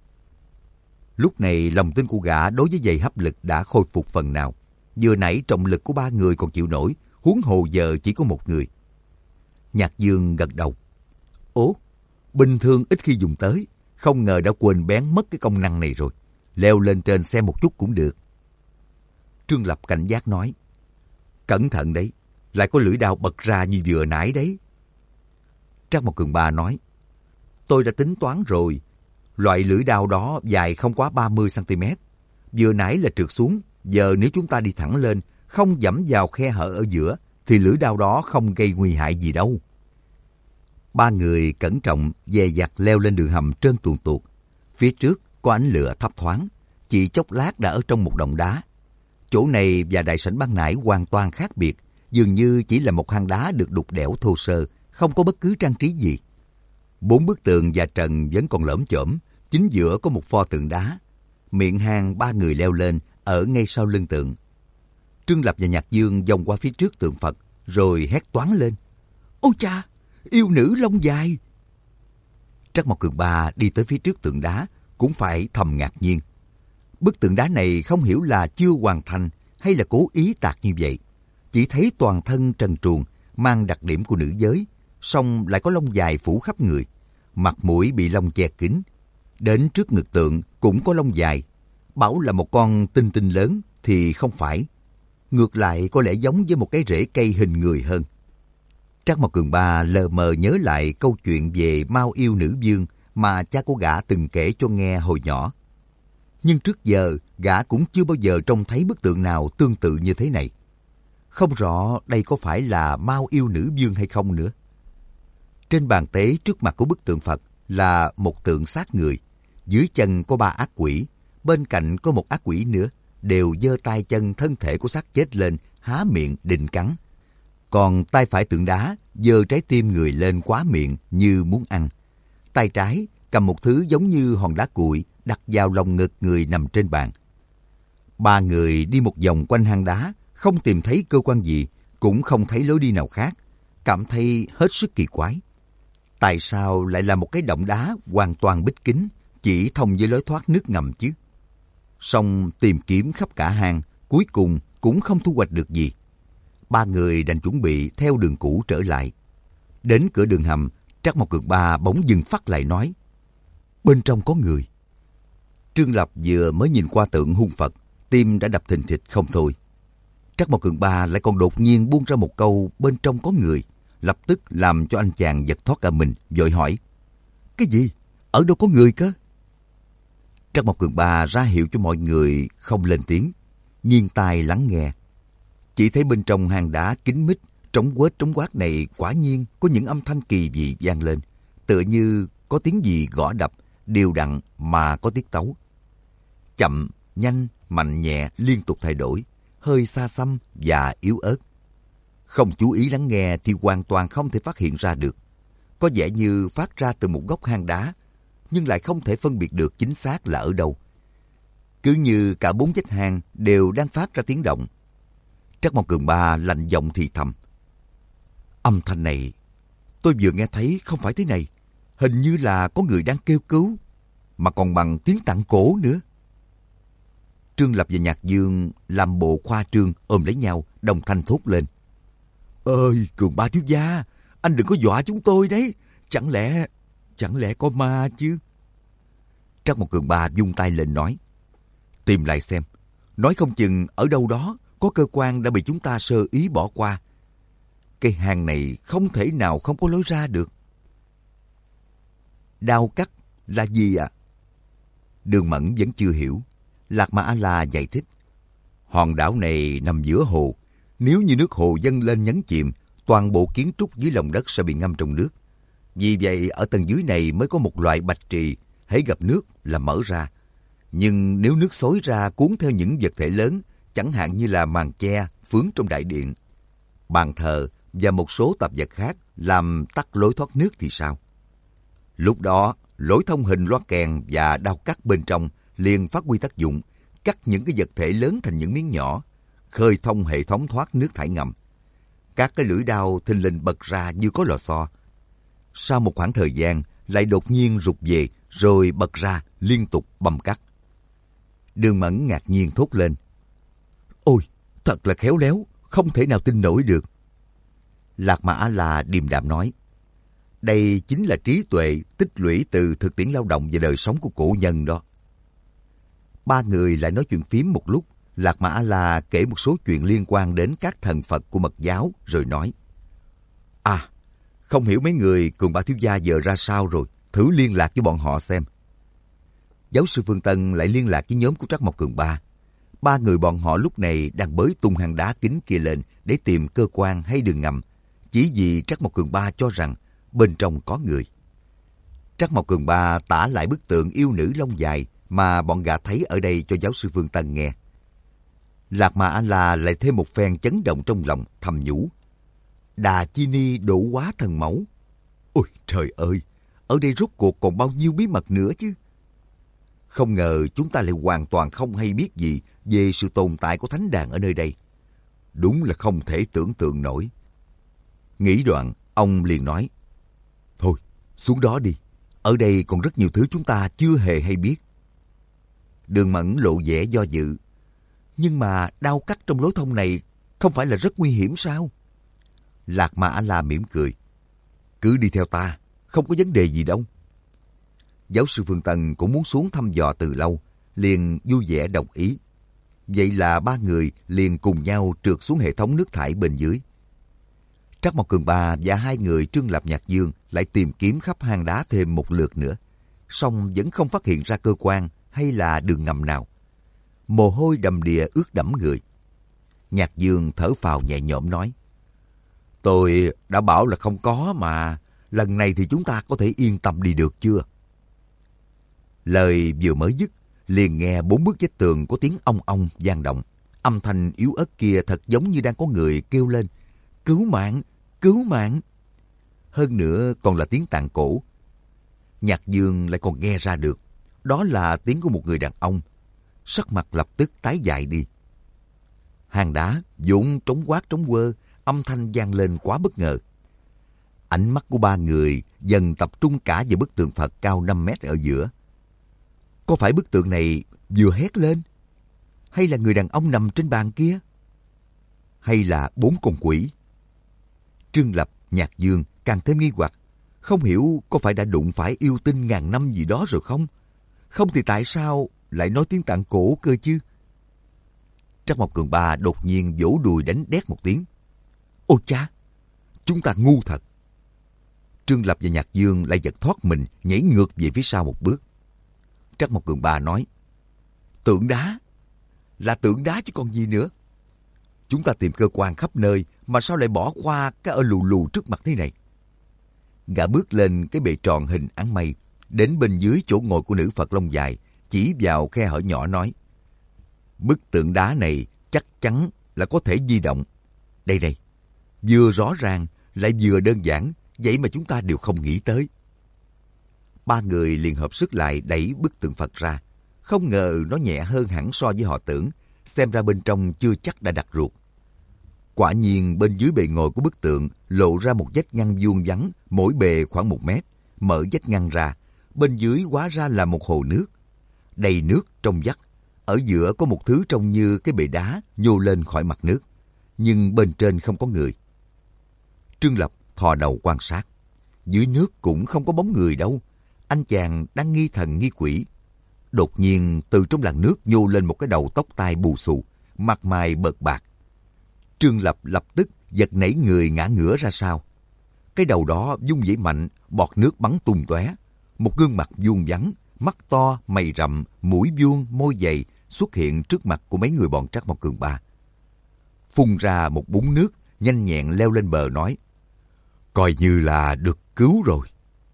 Lúc này lòng tin của gã đối với giày hấp lực đã khôi phục phần nào. Vừa nãy trọng lực của 3 người còn chịu nổi, huống hồ giờ chỉ có 1 người. Nhạc Dương gật đầu. Ố, bình thường ít khi dùng tới, không ngờ đã quên bén mất cái công năng này rồi. Leo lên trên xem một chút cũng được. Trương Lập cảnh giác nói, cẩn thận đấy, lại có lưỡi đao bật ra như vừa nãy đấy. Trác Mộc Cường Ba nói, tôi đã tính toán rồi, loại lưỡi đao đó dài không quá 30cm. Vừa nãy là trượt xuống, giờ nếu chúng ta đi thẳng lên, không giẫm vào khe hở ở giữa, thì lưỡi đao đó không gây nguy hại gì đâu. 3 người cẩn trọng dè dặt leo lên đường hầm trơn tuồn tuột. Phía trước có ánh lửa thấp thoáng, chỉ chốc lát đã ở trong một động đá. Chỗ này và đại sảnh ban nãy hoàn toàn khác biệt, dường như chỉ là một hang đá được đục đẽo thô sơ, không có bất cứ trang trí gì. 4 bức tường và trần vẫn còn lởm chởm, chính giữa có một pho tượng đá. Miệng hang 3 người leo lên, ở ngay sau lưng tượng. Trương Lập và Nhạc Dương vòng qua phía trước tượng Phật, rồi hét toáng lên. Ôi cha, yêu nữ lông dài! Trác Mộc Cường Ba đi tới phía trước tượng đá, cũng phải thầm ngạc nhiên. Bức tượng đá này không hiểu là chưa hoàn thành hay là cố ý tạc như vậy. Chỉ thấy toàn thân trần truồng, mang đặc điểm của nữ giới, song lại có lông dài phủ khắp người. Mặt mũi bị lông che kín. Đến trước ngực tượng cũng có lông dài. Bảo là một con tinh tinh lớn thì không phải. Ngược lại có lẽ giống với một cái rễ cây hình người hơn. Trác Mộc Cường Ba lờ mờ nhớ lại câu chuyện về Mao yêu nữ vương mà cha của gã từng kể cho nghe hồi nhỏ. Nhưng trước giờ gã cũng chưa bao giờ trông thấy bức tượng nào tương tự như thế này. Không rõ đây có phải là Mao yêu nữ vương hay không nữa. Trên bàn tế trước mặt của bức tượng Phật là một tượng xác người. Dưới chân có 3 ác quỷ, bên cạnh có một ác quỷ nữa, đều giơ tay chân thân thể của xác chết lên, há miệng định cắn. Còn tay phải tượng đá giơ trái tim người lên quá miệng như muốn ăn. Tay trái cầm một thứ giống như hòn đá cuội đặt vào lồng ngực người nằm trên bàn. 3 người đi một vòng quanh hang đá, không tìm thấy cơ quan gì, cũng không thấy lối đi nào khác, cảm thấy hết sức kỳ quái. Tại sao lại là một cái động đá hoàn toàn bích kín, chỉ thông với lối thoát nước ngầm chứ? Song tìm kiếm khắp cả hang, cuối cùng cũng không thu hoạch được gì. 3 người đành chuẩn bị theo đường cũ trở lại. Đến cửa đường hầm, Trác Mộc Cường Ba bỗng dừng phát lại nói, bên trong có người. Trương Lập vừa mới nhìn qua tượng hung Phật, tim đã đập thình thịch không thôi. Trắc Mộc Cường Ba lại còn đột nhiên buông ra một câu bên trong có người, lập tức làm cho anh chàng giật thoát cả mình, vội hỏi: Cái gì? Ở đâu có người cơ? Trắc Mộc Cường Ba ra hiệu cho mọi người không lên tiếng, nghiêng tai lắng nghe. Chỉ thấy bên trong hang đá kín mít, trống quát này quả nhiên có những âm thanh kỳ dị vang lên, tựa như có tiếng gì gõ đập, đều đặn mà có tiết tấu. Chậm, nhanh, mạnh nhẹ liên tục thay đổi, hơi xa xăm và yếu ớt. Không chú ý lắng nghe thì hoàn toàn không thể phát hiện ra được. Có vẻ như phát ra từ một góc hang đá, nhưng lại không thể phân biệt được chính xác là ở đâu. Cứ như cả 4 vách hang đều đang phát ra tiếng động. Trắc Mộc Cường Ba lạnh giọng thì thầm: Âm thanh này tôi vừa nghe thấy không phải thế này. Hình như là có người đang kêu cứu, mà còn bằng tiếng tạng cổ nữa. Trương Lập và Nhạc Dương làm bộ khoa trương ôm lấy nhau, đồng thanh thốt lên: Ơi, Cường Ba thiếu gia, anh đừng có dọa chúng tôi đấy. Chẳng lẽ có ma chứ? Trắc Mộc Cường Ba vung tay lên nói: Tìm lại xem, nói không chừng ở đâu đó có cơ quan đã bị chúng ta sơ ý bỏ qua. Cái hang này không thể nào không có lối ra được. Đao cắt là gì ạ? Đường Mẫn vẫn chưa hiểu. Lạc Ma A-la giải thích: Hòn đảo này nằm giữa hồ. Nếu như nước hồ dâng lên nhấn chìm, toàn bộ kiến trúc dưới lòng đất sẽ bị ngâm trong nước. Vì vậy ở tầng dưới này mới có một loại bạch trì, hễ gặp nước là mở ra. Nhưng nếu nước xối ra cuốn theo những vật thể lớn, chẳng hạn như là màn che, phướng trong đại điện, bàn thờ và một số tạp vật khác làm tắc lối thoát nước thì sao? Lúc đó, lối thông hình loa kèn và đao cắt bên trong liền phát huy tác dụng, cắt những cái vật thể lớn thành những miếng nhỏ, khơi thông hệ thống thoát nước thải ngầm. Các cái lưỡi đao thình lình bật ra như có lò xo. Sau một khoảng thời gian, lại đột nhiên rụt về, rồi bật ra liên tục bầm cắt. Đường Mẫn ngạc nhiên thốt lên: Ôi, thật là khéo léo, không thể nào tin nổi được. Lạc Ma A-la điềm đạm nói: Đây chính là trí tuệ tích lũy từ thực tiễn lao động và đời sống của cổ nhân đó. Ba người lại nói chuyện phím một lúc. Lạc Ma A-la kể một số chuyện liên quan đến các thần Phật của Mật giáo, rồi nói: Không hiểu mấy người Cường Ba thiếu gia giờ ra sao rồi, thử liên lạc với bọn họ xem. Giáo sư Phương Tân lại liên lạc với nhóm của Trắc Mộc Cường Ba. Ba người bọn họ lúc này đang bới tung hang đá kín kia lên để tìm cơ quan hay đường ngầm, chỉ vì Trắc Mộc Cường Ba cho rằng bên trong có người. Trắc Mộc Cường Ba tả lại bức tượng yêu nữ lông dài mà bọn gã thấy ở đây cho giáo sư Phương Tân nghe. Lạc Ma A-la lại thêm một phen chấn động trong lòng, thầm nhủ: Đà Chi Ni độ hóa thần mẫu. Ôi trời ơi, ở đây rốt cuộc còn bao nhiêu bí mật nữa chứ? Không ngờ chúng ta lại hoàn toàn không hay biết gì về sự tồn tại của thánh đàn ở nơi đây. Đúng là không thể tưởng tượng nổi. Nghĩ đoạn, ông liền nói: Thôi, xuống đó đi. Ở đây còn rất nhiều thứ chúng ta chưa hề hay biết. Đường Mẫn lộ vẻ do dự: Nhưng mà đao cắt trong lối thông này không phải là rất nguy hiểm sao? Lạc Ma A-la mỉm cười: Cứ đi theo ta, không có vấn đề gì đâu. Giáo sư Phương Tân cũng muốn xuống thăm dò từ lâu, liền vui vẻ đồng ý. Vậy là ba người liền cùng nhau trượt xuống hệ thống nước thải bên dưới. Trắc Mộc Cường Ba và hai người Trương Lập Nhạc Dương lại tìm kiếm khắp hang đá thêm một lượt nữa, song vẫn không phát hiện ra cơ quan hay là đường ngầm nào. Mồ hôi đầm đìa ướt đẫm người. Nhạc Dương thở phào nhẹ nhõm nói: Tôi đã bảo là không có mà, lần này thì chúng ta có thể yên tâm đi được chưa? Lời vừa mới dứt, liền nghe 4 bức vách tường có tiếng ong ong vang động. Âm thanh yếu ớt kia thật giống như đang có người kêu lên: Cứu mạng! Cứu mạng! Hơn nữa còn là tiếng tạng cổ. Nhạc Dương lại còn nghe ra được, đó là tiếng của một người đàn ông. Sắc mặt lập tức tái dại đi. Hang đá vốn trống quát trống quơ, âm thanh vang lên quá bất ngờ. Ánh mắt của ba người dần tập trung cả vào bức tượng Phật cao 5 mét ở giữa. Có phải bức tượng này vừa hét lên? Hay là người đàn ông nằm trên bàn kia? Hay là 4 con quỷ? Trương Lập, Nhạc Dương càng thêm nghi hoặc. Không hiểu có phải đã đụng phải yêu tinh ngàn năm gì đó rồi không? Không thì tại sao lại nói tiếng tạng cổ cơ chứ? Trắc Mộc Cường Ba đột nhiên vỗ đùi đánh đét một tiếng. Ôi cha, chúng ta ngu thật. Trương Lập và Nhạc Dương lại giật thoát mình, nhảy ngược về phía sau một bước. Trắc Mộc Cường Ba nói, tượng đá, là tượng đá chứ còn gì nữa. Chúng ta tìm cơ quan khắp nơi mà sao lại bỏ qua cái ở lù lù trước mặt thế này. Gã bước lên cái bệ tròn hình áng mây, đến bên dưới chỗ ngồi của nữ Phật lông dài, chỉ vào khe hở nhỏ nói, bức tượng đá này chắc chắn là có thể di động. Đây đây, vừa rõ ràng lại vừa đơn giản, vậy mà chúng ta đều không nghĩ tới. Ba người liền hợp sức lại đẩy bức tượng Phật ra. Không ngờ nó nhẹ hơn hẳn so với họ tưởng, xem ra bên trong chưa chắc đã đặt ruột. Quả nhiên bên dưới bề ngồi của bức tượng lộ ra một vách ngăn vuông vắn, mỗi bề khoảng 1 mét. Mở vách ngăn ra, bên dưới hóa ra là một hồ nước. Đầy nước trong vắt, ở giữa có một thứ trông như cái bệ đá nhô lên khỏi mặt nước, nhưng bên trên không có người. Trương Lập thò đầu quan sát. Dưới nước cũng không có bóng người đâu. Anh chàng đang nghi thần nghi quỷ. Đột nhiên từ trong làn nước nhô lên một cái đầu tóc tai bù xù, mặt mày bợt bạc. Trương Lập lập tức giật nảy người ngã ngửa ra sau. Cái đầu đó vung vẩy mạnh, bọt nước bắn tung tóe. Một gương mặt vuông vắn, mắt to, mày rậm, mũi vuông, môi dày xuất hiện trước mặt của mấy người bọn Trắc Mộc Cường Ba. Phun ra một búng nước, nhanh nhẹn leo lên bờ nói, coi như là được cứu rồi.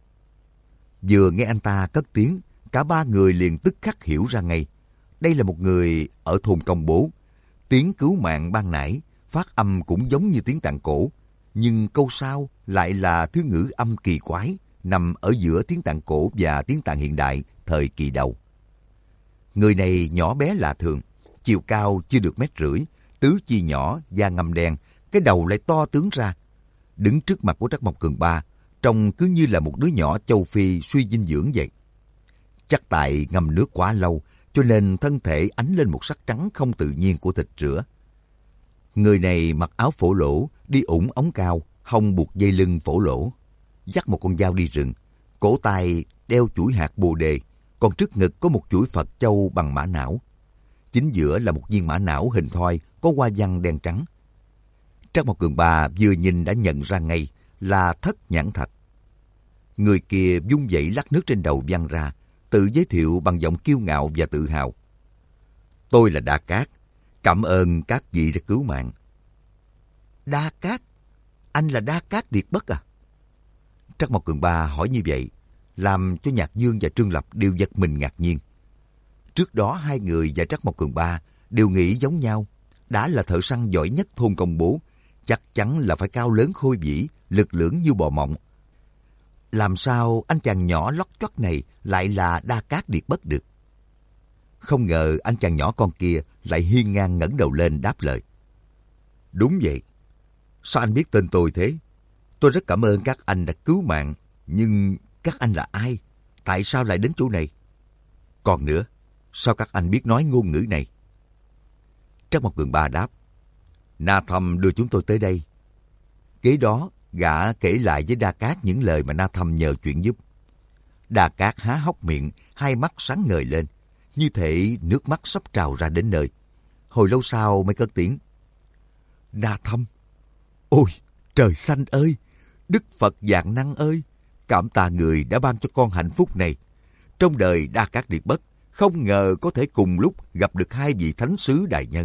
Vừa nghe anh ta cất tiếng, cả ba người liền tức khắc hiểu ra ngay. Đây là một người ở thôn Công Bố. Tiếng cứu mạng ban nãy, phát âm cũng giống như tiếng Tạng cổ, nhưng câu sau lại là thứ ngữ âm kỳ quái, nằm ở giữa tiếng Tạng cổ và tiếng Tạng hiện đại thời kỳ đầu. Người này nhỏ bé lạ thường, chiều cao chưa được 1,5 m, tứ chi nhỏ, da ngăm đen, cái đầu lại to tướng ra. Đứng trước mặt của Trắc Mộc Cường Ba, trông cứ như là một đứa nhỏ châu Phi suy dinh dưỡng vậy. Chắc tại ngâm nước quá lâu, cho nên thân thể ánh lên một sắc trắng không tự nhiên của thịt rửa. Người này mặc áo phổ lỗ, đi ủng ống cao, hông buộc dây lưng phổ lỗ, dắt một con dao đi rừng, cổ tay đeo chuỗi hạt bồ đề, còn trước ngực có một chuỗi Phật châu bằng mã não. Chính giữa là một viên mã não hình thoi có hoa văn đen trắng. Trắc Mộc Cường Ba vừa nhìn đã nhận ra ngay là Thất Nhãn Thạch. Người kia vung vẩy lắc nước trên đầu văng ra, tự giới thiệu bằng giọng kiêu ngạo và tự hào. Tôi là Đa Cát, cảm ơn các vị đã cứu mạng. Đa Cát? Anh là Đa Cát Điệt Bất à? Trắc Mộc Cường Ba hỏi như vậy, làm cho Nhạc Dương và Trương Lập đều giật mình ngạc nhiên. Trước đó hai người và Trắc Mộc Cường Ba đều nghĩ giống nhau, đã là thợ săn giỏi nhất thôn Công Bố, chắc chắn là phải cao lớn khôi vĩ, lực lưỡng như bò mộng. Làm sao anh chàng nhỏ lót choắt này lại là Đa Cát Điệt Bất được? Không ngờ anh chàng nhỏ con kia lại hiên ngang ngẩng đầu lên đáp lời. Đúng vậy. Sao anh biết tên tôi thế? Tôi rất cảm ơn các anh đã cứu mạng, nhưng các anh là ai? Tại sao lại đến chỗ này? Còn nữa, sao các anh biết nói ngôn ngữ này? Trắc Mộc Cường Ba đáp. Na Thâm đưa chúng tôi tới đây. Kế đó, gã kể lại với Đa Cát những lời mà Na Thâm nhờ chuyện giúp. Đa Cát há hốc miệng, hai mắt sáng ngời lên, như thể nước mắt sắp trào ra đến nơi. Hồi lâu sau mới cất tiếng. Na Thâm! Ôi, trời xanh ơi! Đức Phật Vạn Năng ơi! Cảm tạ người đã ban cho con hạnh phúc này. Trong đời Đa Cát Điệt Bất, không ngờ có thể cùng lúc gặp được hai vị thánh sứ đại nhân.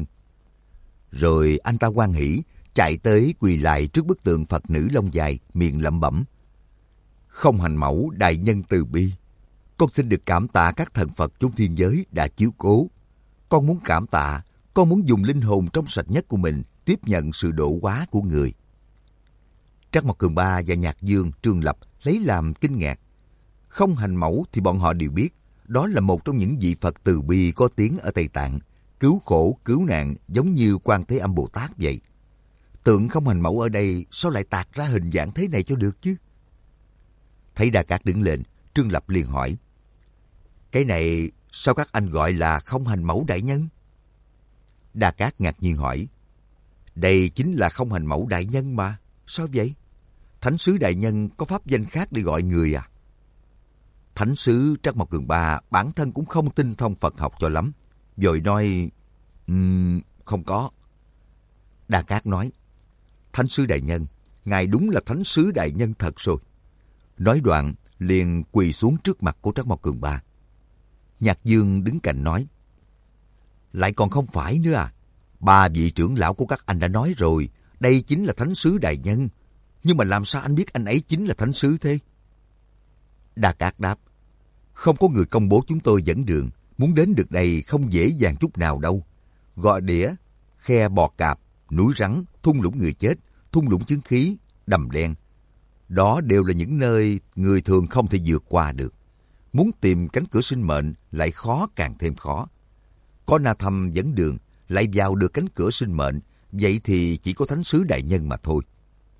Rồi anh ta hoan hỉ, chạy tới quỳ lại trước bức tượng Phật nữ lông dài, miệng lẩm bẩm. Không Hành Mẫu đại nhân từ bi, con xin được cảm tạ các thần Phật chốn thiên giới đã chiếu cố. Con muốn cảm tạ, con muốn dùng linh hồn trong sạch nhất của mình tiếp nhận sự độ hóa của người. Trắc Mộc Cường Ba và Nhạc Dương, Trương Lập lấy làm kinh ngạc. Không Hành Mẫu thì bọn họ đều biết, đó là một trong những vị Phật từ bi có tiếng ở Tây Tạng, cứu khổ, cứu nạn giống như Quan Thế Âm Bồ Tát vậy. Tượng Không Hành Mẫu ở đây sao lại tạc ra hình dạng thế này cho được chứ? Thấy Đa Cát đứng lên, Trương Lập liền hỏi. Cái này sao các anh gọi là Không Hành Mẫu đại nhân? Đa Cát ngạc nhiên hỏi. Đây chính là Không Hành Mẫu đại nhân mà. Sao vậy? Thánh sứ đại nhân có pháp danh khác để gọi người à? Thánh sứ Trắc Mộc Cường Ba bản thân cũng không tinh thông Phật học cho lắm. Rồi nói, không có. Đa Cát nói, thánh sứ đại nhân, ngài đúng là thánh sứ đại nhân thật rồi. Nói đoạn, liền quỳ xuống trước mặt của Trắc Mộc Cường Ba. Nhạc Dương đứng cạnh nói, lại còn không phải nữa à? Ba vị trưởng lão của các anh đã nói rồi, đây chính là thánh sứ đại nhân. Nhưng mà làm sao anh biết anh ấy chính là thánh sứ thế? Đa Cát đáp, không có người công bố chúng tôi dẫn đường. Muốn đến được đây không dễ dàng chút nào đâu. Gò Đĩa, khe Bò Cạp, núi Rắn, thung lũng người chết, thung lũng chứng khí, đầm đen. Đó đều là những nơi người thường không thể vượt qua được. Muốn tìm cánh cửa sinh mệnh lại khó càng thêm khó. Có Na Thâm dẫn đường, lại vào được cánh cửa sinh mệnh, vậy thì chỉ có thánh sứ đại nhân mà thôi.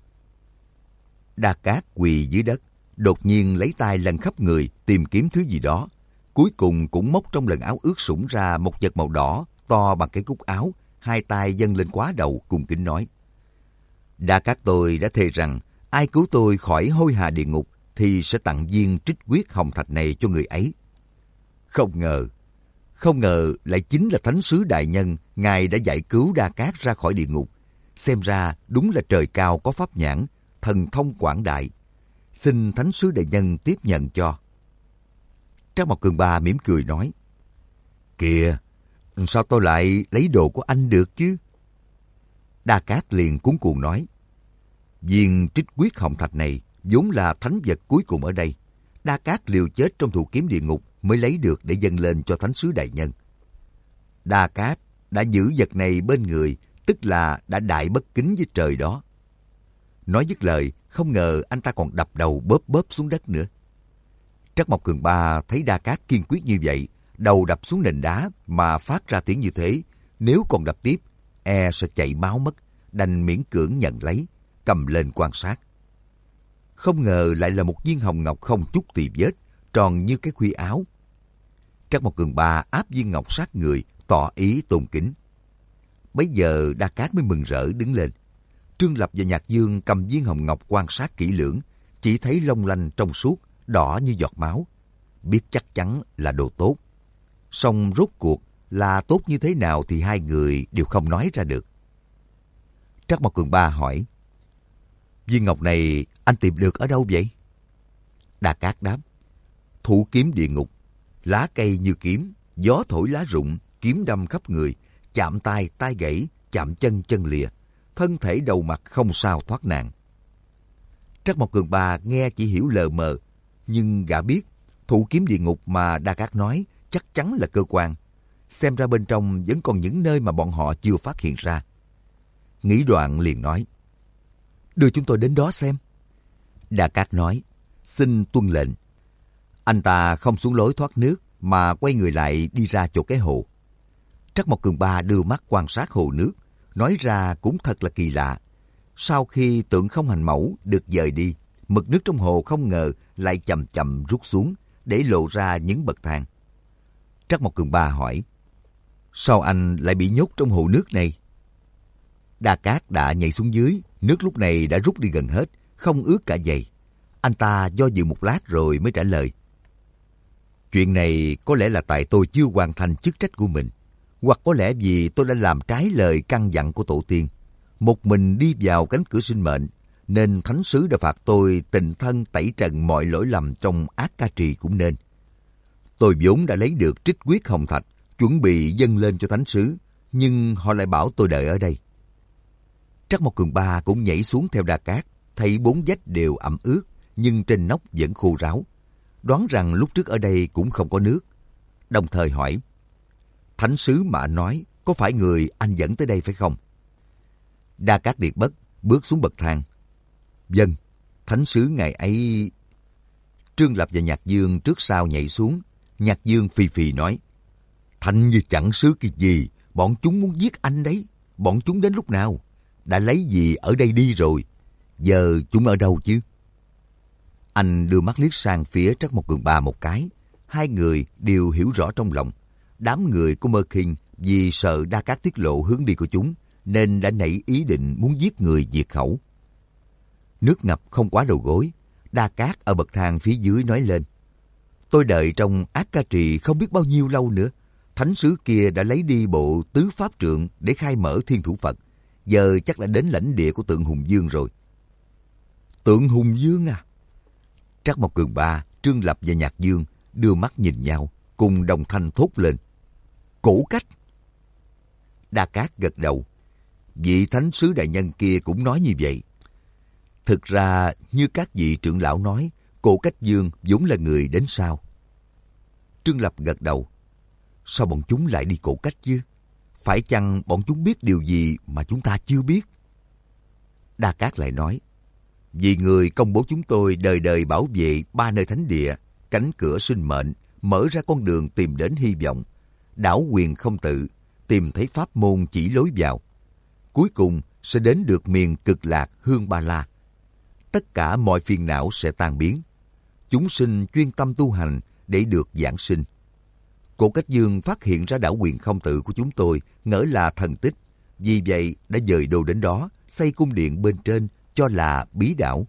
Đa Cát quỳ dưới đất, đột nhiên lấy tay lần khắp người tìm kiếm thứ gì đó. Cuối cùng cũng móc trong lần áo ướt sũng ra một vật màu đỏ to bằng cái cúc áo, hai tay dâng lên quá đầu cung kính nói, Đa Cát tôi đã thề rằng ai cứu tôi khỏi hôi hà địa ngục thì sẽ tặng viên trích huyết hồng thạch này cho người ấy. Không ngờ lại chính là thánh sứ đại nhân, ngài đã giải cứu Đa Cát ra khỏi địa ngục. Xem ra đúng là trời cao có pháp nhãn, thần thông quảng đại. Xin thánh sứ đại nhân tiếp nhận cho. Trác Mộc Cường Ba mỉm cười nói, kìa, sao tôi lại lấy đồ của anh được chứ? Đa Cát liền cuống cuồng nói, viên trích huyết hồng thạch này vốn là thánh vật cuối cùng ở đây. Đa Cát liều chết trong thụ kiếm địa ngục mới lấy được để dâng lên cho thánh sứ đại nhân. Đa Cát đã giữ vật này bên người, tức là đã đại bất kính với trời đó. Nói dứt lời, không ngờ anh ta còn đập đầu bóp bóp xuống đất nữa. Trác Mộc Cường Ba thấy Đa Cát kiên quyết như vậy, đầu đập xuống nền đá mà phát ra tiếng như thế, nếu còn đập tiếp, e sẽ chảy máu mất, đành miễn cưỡng nhận lấy, cầm lên quan sát. Không ngờ lại là một viên hồng ngọc không chút tì vết, tròn như cái khuy áo. Trác Mộc Cường Ba áp viên ngọc sát người, tỏ ý tôn kính. Bấy giờ Đa Cát mới mừng rỡ đứng lên. Trương Lập và Nhạc Dương cầm viên hồng ngọc quan sát kỹ lưỡng, chỉ thấy long lanh trong suốt, đỏ như giọt máu. Biết chắc chắn là đồ tốt. Song rốt cuộc là tốt như thế nào thì hai người đều không nói ra được. Trác Mộc Cường Ba hỏi, viên ngọc này anh tìm được ở đâu vậy? Đa Cát đáp, thụ kiếm địa ngục, lá cây như kiếm, gió thổi lá rụng, kiếm đâm khắp người, chạm tay tay gãy, chạm chân chân lìa, thân thể đầu mặt không sao thoát nạn. Trác Mộc Cường Ba nghe chỉ hiểu lờ mờ, nhưng gã biết thụ kiếm địa ngục mà Đa Cát nói chắc chắn là cơ quan. Xem ra bên trong vẫn còn những nơi mà bọn họ chưa phát hiện ra. Nghĩ đoạn liền nói, đưa chúng tôi đến đó xem. Đa Cát nói, xin tuân lệnh. Anh ta không xuống lối thoát nước mà quay người lại đi ra chỗ cái hồ. Trác Mộc Cường Ba đưa mắt quan sát hồ nước, nói ra cũng thật là kỳ lạ. Sau khi tượng không hành mẫu được dời đi, mực nước trong hồ không ngờ lại chậm chậm rút xuống để lộ ra những bậc thang. Trác Mộc Cường Ba hỏi, sao anh lại bị nhốt trong hồ nước này? Đa Cát đã nhảy xuống dưới, nước lúc này đã rút đi gần hết, không ướt cả giày. Anh ta do dự một lát rồi mới trả lời, chuyện này có lẽ là tại tôi chưa hoàn thành chức trách của mình, hoặc có lẽ vì tôi đã làm trái lời căn dặn của tổ tiên. Một mình đi vào cánh cửa sinh mệnh, nên thánh sứ đã phạt tôi tịnh thân tẩy trần mọi lỗi lầm trong Ác Ca Trì cũng nên. Tôi vốn đã lấy được trích huyết hồng thạch, chuẩn bị dâng lên cho thánh sứ, nhưng họ lại bảo tôi đợi ở đây. Trác Mộc Cường Ba cũng nhảy xuống theo Đa Cát, thấy bốn vách đều ẩm ướt, nhưng trên nóc vẫn khô ráo. Đoán rằng lúc trước ở đây cũng không có nước. Đồng thời hỏi, thánh sứ mà anh nói, có phải người anh dẫn tới đây phải không? Đa Cát điệt bất, bước xuống bậc thang. Vâng, thánh sứ ngày ấy... Trương Lập và Nhạc Dương trước sau nhảy xuống. Nhạc Dương phì phì nói, thanh như chẳng sứ cái gì, bọn chúng muốn giết anh đấy. Bọn chúng đến lúc nào? Đã lấy gì ở đây đi rồi? Giờ chúng ở đâu chứ? Anh đưa mắt liếc sang phía Trác Mộc Cường Ba một cái. Hai người đều hiểu rõ trong lòng. Đám người của Mơ Kinh vì sợ Đa Cát tiết lộ hướng đi của chúng, nên đã nảy ý định muốn giết người diệt khẩu. Nước ngập không quá đầu gối, Đa Cát ở bậc thang phía dưới nói lên, tôi đợi trong Ác Ca Trì không biết bao nhiêu lâu nữa. thánh sứ kia đã lấy đi bộ tứ pháp trượng để khai mở Thiên Thủ Phật. Giờ chắc đã đến lãnh địa của Tượng Hùng Dương rồi. Tượng Hùng Dương à? Trắc Mộc Cường Ba, Trương Lập và Nhạc Dương đưa mắt nhìn nhau, cùng đồng thanh thốt lên. Cổ Cách! Đa Cát gật đầu. Vị thánh sứ đại nhân kia cũng nói như vậy. Thực ra, như các vị trưởng lão nói, Cổ Cách Dương vốn là người đến sau. Trương Lập gật đầu. Sao bọn chúng lại đi Cổ Cách chứ? Phải chăng bọn chúng biết điều gì mà chúng ta chưa biết? Đa Cát lại nói. Vì người công bố chúng tôi đời đời bảo vệ 3 nơi thánh địa, cánh cửa sinh mệnh, mở ra con đường tìm đến hy vọng. Đảo Quyền Không Tự, tìm thấy pháp môn chỉ lối vào. Cuối cùng sẽ đến được miền Cực Lạc Hương Ba La. Tất cả mọi phiền não sẽ tan biến. Chúng sinh chuyên tâm tu hành để được giảng sinh. Cổ Cách Dương phát hiện ra đảo Quyền Không Tự của chúng tôi ngỡ là thần tích. Vì vậy đã dời đô đến đó, xây cung điện bên trên cho là bí đảo.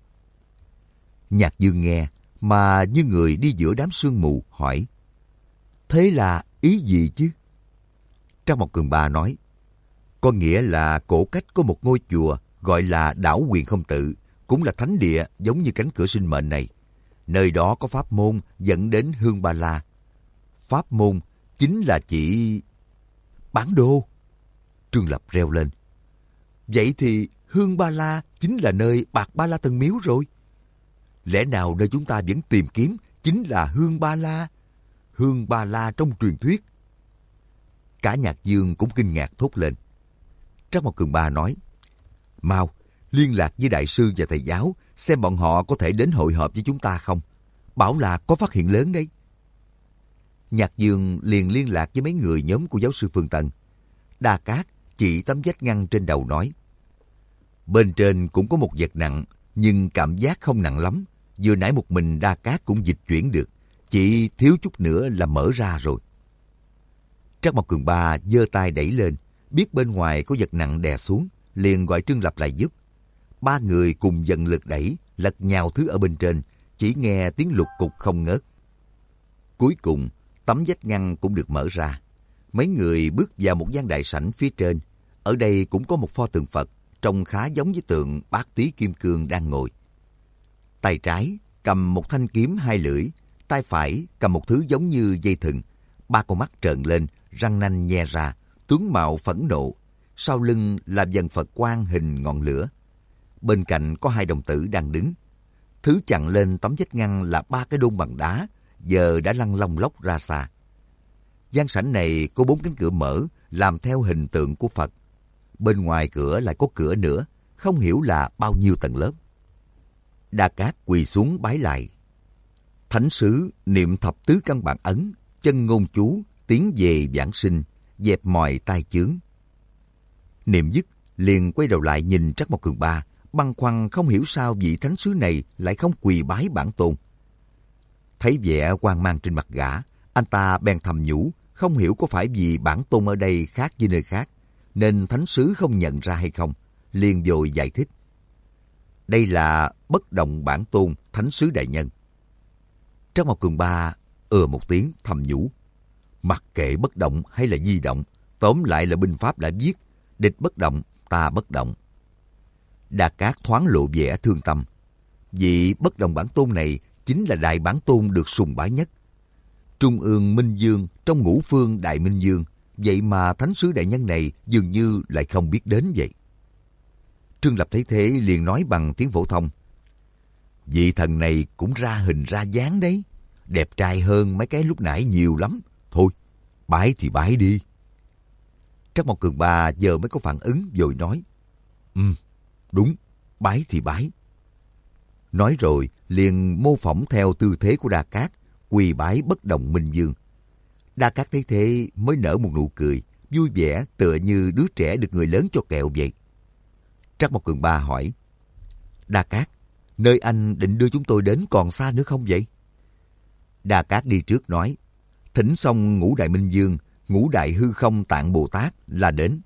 Nhạc Dương nghe mà như người đi giữa đám sương mù hỏi. Thế là ý gì chứ? Trắc Mộc Cường Ba nói. Có nghĩa là Cổ Cách có một ngôi chùa gọi là đảo Quyền Không Tự, cũng là thánh địa giống như cánh cửa sinh mệnh này. Nơi đó có pháp môn dẫn đến Hương Ba La. Pháp môn chính là chỉ Bán Đô. Trương Lập reo lên. Vậy thì Hương Ba La chính là nơi Bạc Ba La Tân Miếu rồi. Lẽ nào nơi chúng ta vẫn tìm kiếm chính là Hương Ba La? Hương Ba La trong truyền thuyết. Cả Nhạc Dương cũng kinh ngạc thốt lên. Trắc Mộc Cường Ba nói. Mau, liên lạc với đại sư và thầy giáo, xem bọn họ có thể đến hội họp với chúng ta không. Bảo là có phát hiện lớn đấy. Nhạc Dương liền liên lạc với mấy người nhóm của giáo sư Phương Tân. Đa Cát chỉ tấm vách ngăn trên đầu nói. Bên trên cũng có một vật nặng, nhưng cảm giác không nặng lắm. Vừa nãy một mình Đa Cát cũng dịch chuyển được. Chỉ thiếu chút nữa là mở ra rồi. Trắc Mộc Cường Ba giơ tay đẩy lên, biết bên ngoài có vật nặng đè xuống, liền gọi Trương Lập lại giúp. 3 người cùng dần lực đẩy, lật nhào thứ ở bên trên, chỉ nghe tiếng lục cục không ngớt. Cuối cùng, tấm vách ngăn cũng được mở ra. Mấy người bước vào một gian đại sảnh phía trên. Ở đây cũng có một pho tượng Phật, trông khá giống với tượng Bát Tý Kim Cương đang ngồi. Tay trái cầm một thanh kiếm 2 lưỡi, tay phải cầm một thứ giống như dây thừng. 3 con mắt trợn lên, răng nanh nhe ra, tướng mạo phẫn nộ. Sau lưng là dần Phật quan hình ngọn lửa. Bên cạnh có 2 đồng tử đang đứng. Thứ chặn lên tấm vách ngăn là 3 cái đôn bằng đá, giờ đã lăn lông lốc ra xa. Gian sảnh này có 4 cánh cửa mở, làm theo hình tượng của Phật. Bên ngoài cửa lại có cửa nữa, không hiểu là bao nhiêu tầng lớp. Đa Cát quỳ xuống bái lại. Thánh sứ niệm thập tứ căn bản ấn, chân ngôn chú, tiến về vãng sinh, dẹp mọi tai chướng. Niệm dứt, liền quay đầu lại nhìn Trắc Mộc Cường Ba, băn khoăn không hiểu sao vị thánh sứ này lại không quỳ bái bản tôn. Thấy vẻ hoang mang trên mặt gã, anh ta bèn thầm nhủ, không hiểu có phải vì bản tôn ở đây khác với nơi khác, nên thánh sứ không nhận ra hay không, liền vội giải thích. Đây là Bất Động Bản Tôn thánh sứ đại nhân. Trắc Mộc Cường Ba một tiếng thầm nhủ, mặc kệ bất động hay là di động, tóm lại là binh pháp đã viết, địch bất động, ta bất động. Đa Cát thoáng lộ vẻ thương tâm. Vị Bất Động Bản Tôn này chính là đại bản tôn được sùng bái nhất. Trung ương Minh Dương trong ngũ phương Đại Minh Dương, vậy mà thánh sứ đại nhân này dường như lại không biết đến vậy. Trương Lập thấy thế liền nói bằng tiếng phổ thông. Vị thần này cũng ra hình ra dáng đấy, đẹp trai hơn mấy cái lúc nãy nhiều lắm. Thôi, bái thì bái đi. Trắc Mộc Cường Ba giờ mới có phản ứng vội nói. Đúng, bái thì bái. Nói rồi liền mô phỏng theo tư thế của Đa Cát, quỳ bái Bất Động Minh Dương. Đa Cát thấy thế mới nở một nụ cười, vui vẻ tựa như đứa trẻ được người lớn cho kẹo vậy. Trắc Mộc Cường Ba hỏi, Đa Cát, nơi anh định đưa chúng tôi đến còn xa nữa không vậy? Đa Cát đi trước nói, thỉnh xong Ngũ Đại Minh Dương, Ngũ Đại Hư Không Tạng Bồ Tát là đến.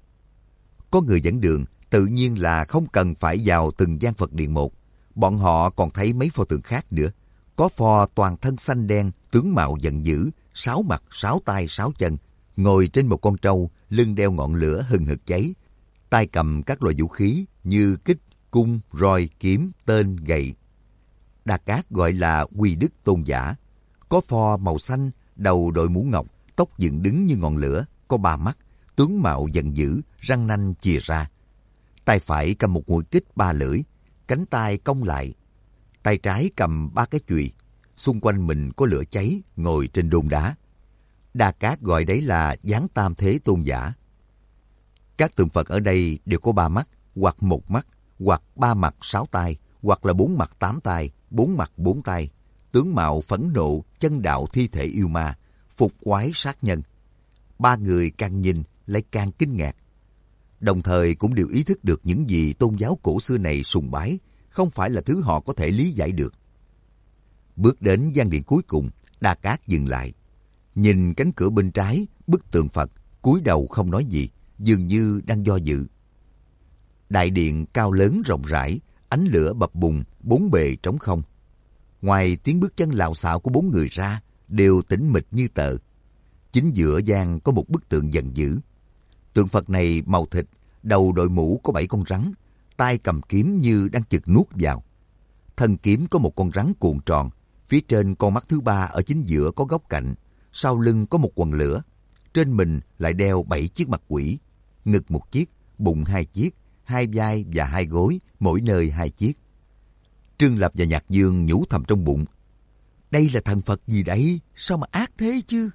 Có người dẫn đường, tự nhiên là không cần phải vào từng gian Phật điện một. Bọn họ còn thấy mấy pho tượng khác nữa. Có pho toàn thân xanh đen, tướng mạo giận dữ, 6 mặt, 6 tay, 6 chân. ngồi trên một con trâu, lưng đeo ngọn lửa hừng hực cháy, tay cầm các loại vũ khí như kích, cung, roi, kiếm, tên, gậy. Đa Cát gọi là Quy Đức Tôn giả, có pho màu xanh, đầu đội mũ ngọc, tóc dựng đứng như ngọn lửa, có 3 mắt, tướng mạo giận dữ, răng nanh chìa ra. Tay phải cầm một mũi kích 3 lưỡi, cánh tay cong lại. Tay trái cầm 3 cái chùy, xung quanh mình có lửa cháy, ngồi trên đôn đá. Đa Cát gọi đấy là Giáng Tam Thế Tôn giả. Các tượng Phật ở đây đều có 3 mắt, hoặc 1 mắt, hoặc 3 mặt 6 tay, hoặc là 4 mặt 8 tay, 4 mặt 4 tay. Tướng mạo phẫn nộ, chân đạo thi thể yêu ma, phục quái sát nhân. 3 người càng nhìn lại càng kinh ngạc. Đồng thời cũng đều ý thức được những gì tôn giáo cổ xưa này sùng bái không phải là thứ họ có thể lý giải được. Bước đến gian điện cuối cùng, Đa Cát dừng lại. Nhìn cánh cửa bên trái, bức tượng Phật, cúi đầu không nói gì, dường như đang do dự. Đại điện cao lớn rộng rãi, ánh lửa bập bùng, 4 bề trống không. Ngoài tiếng bước chân lạo xạo của 4 người ra, đều tĩnh mịch như tờ. Chính giữa gian có một bức tượng giận dữ. Tượng Phật này màu thịt, đầu đội mũ có 7 con rắn, tay cầm kiếm như đang chực nuốt vào. Thân kiếm có một con rắn cuộn tròn, phía trên con mắt thứ 3 ở chính giữa có góc cạnh, sau lưng có một quần lửa, trên mình lại đeo 7 chiếc mặt quỷ, ngực 1 chiếc, bụng 2 chiếc, 2 vai và 2 gối, mỗi nơi 2 chiếc. Trương Lập và Nhạc Dương nhủ thầm trong bụng, đây là thần Phật gì đấy, sao mà ác thế chứ?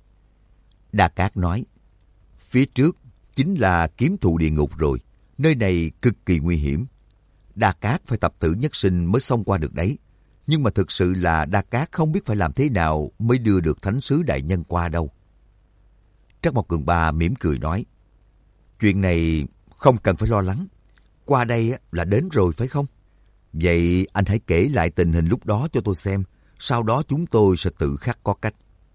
Đa Cát nói, phía trước chính là kiếm thụ địa ngục rồi, nơi này cực kỳ nguy hiểm. Đa Cát phải tập tử nhất sinh mới xông qua được đấy. Nhưng mà thực sự là Đa Cát không biết phải làm thế nào mới đưa được thánh sứ đại nhân qua đâu. Trắc Mộc Cường Ba mỉm cười nói, chuyện này không cần phải lo lắng. Qua đây là đến rồi phải không? Vậy anh hãy kể lại tình hình lúc đó cho tôi xem, sau đó chúng tôi sẽ tự khắc có cách.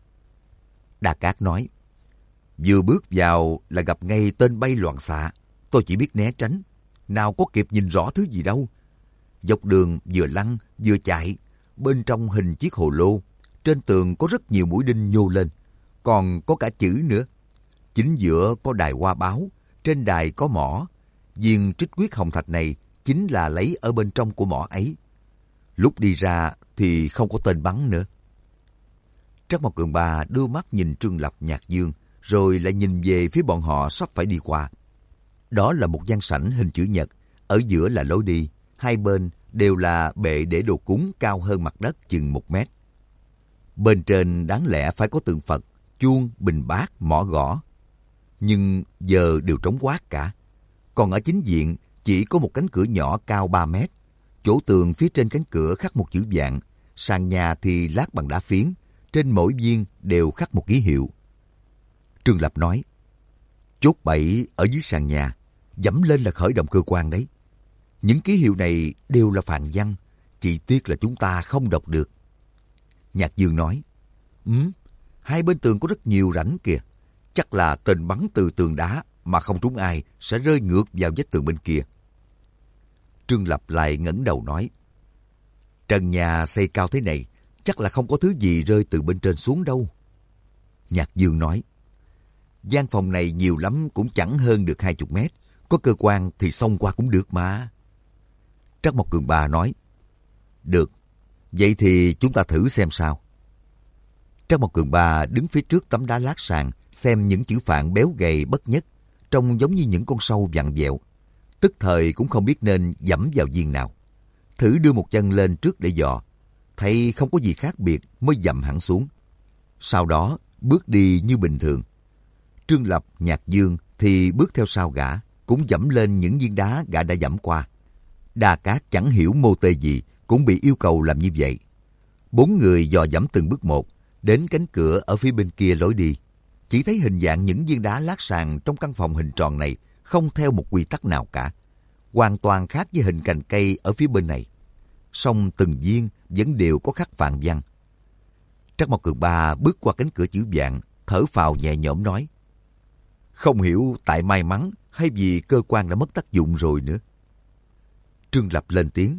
Đa Cát nói, vừa bước vào là gặp ngay tên bay loạn xạ. Tôi chỉ biết né tránh, nào có kịp nhìn rõ thứ gì đâu. Dọc đường vừa lăn vừa chạy, bên trong hình chiếc hồ lô, trên tường có rất nhiều mũi đinh nhô lên, còn có cả chữ nữa. Chính giữa có đài hoa báo, trên đài có mỏ. Viên trích quyết hồng thạch này chính là lấy ở bên trong của mỏ ấy. Lúc đi ra thì không có tên bắn nữa. Trắc Mộc Cường Ba đưa mắt nhìn Trương Lập, Nhạc Dương, rồi lại nhìn về phía bọn họ sắp phải đi qua. Đó là một gian sảnh hình chữ nhật, ở giữa là lối đi, hai bên đều là bệ để đồ cúng cao hơn mặt đất chừng 1 mét. Bên trên đáng lẽ phải có tượng Phật, chuông, bình bát, mõ gõ. Nhưng giờ đều trống quát cả. Còn ở chính diện chỉ có một cánh cửa nhỏ cao 3 mét. Chỗ tường phía trên cánh cửa khắc một chữ vạn, sàn nhà thì lát bằng đá phiến, trên mỗi viên đều khắc một ký hiệu. Trương Lập nói, chốt bẫy ở dưới sàn nhà, dẫm lên là khởi động cơ quan đấy. Những ký hiệu này đều là phàn văn, chỉ tiếc là chúng ta không đọc được. Nhạc Dương nói, hai bên tường có rất nhiều rãnh kìa, chắc là tên bắn từ tường đá mà không trúng ai sẽ rơi ngược vào vách tường bên kia. Trương Lập lại ngẩng đầu nói, trần nhà xây cao thế này, chắc là không có thứ gì rơi từ bên trên xuống đâu. Nhạc Dương nói, gian phòng này nhiều lắm cũng chẳng hơn được 20 mét, có cơ quan thì xông qua cũng được mà. Trắc Mộc Cường Ba nói, được, vậy thì chúng ta thử xem sao. Trắc Mộc Cường Ba đứng phía trước tấm đá lát sàn, xem những chữ phạn béo gầy bất nhất, trông giống như những con sâu vặn vẹo. Tức thời cũng không biết nên dẫm vào viên nào. Thử đưa một chân lên trước để dò, thấy không có gì khác biệt mới dậm hẳn xuống. Sau đó bước đi như bình thường. Trương Lập, Nhạc Dương thì bước theo sau gã, cũng dẫm lên những viên đá gã đã dẫm qua. Đa Cát chẳng hiểu mô tê gì, cũng bị yêu cầu làm như vậy. 4 người dò dẫm từng bước một, đến cánh cửa ở phía bên kia lối đi. Chỉ thấy hình dạng những viên đá lát sàn trong căn phòng hình tròn này không theo một quy tắc nào cả. Hoàn toàn khác với hình cành cây ở phía bên này. Song từng viên vẫn đều có khắc phạn văn. Trắc Mộc Cường Ba bước qua cánh cửa chữ vạn, thở phào nhẹ nhõm nói, không hiểu tại may mắn hay vì cơ quan đã mất tác dụng rồi nữa. Trương Lập lên tiếng,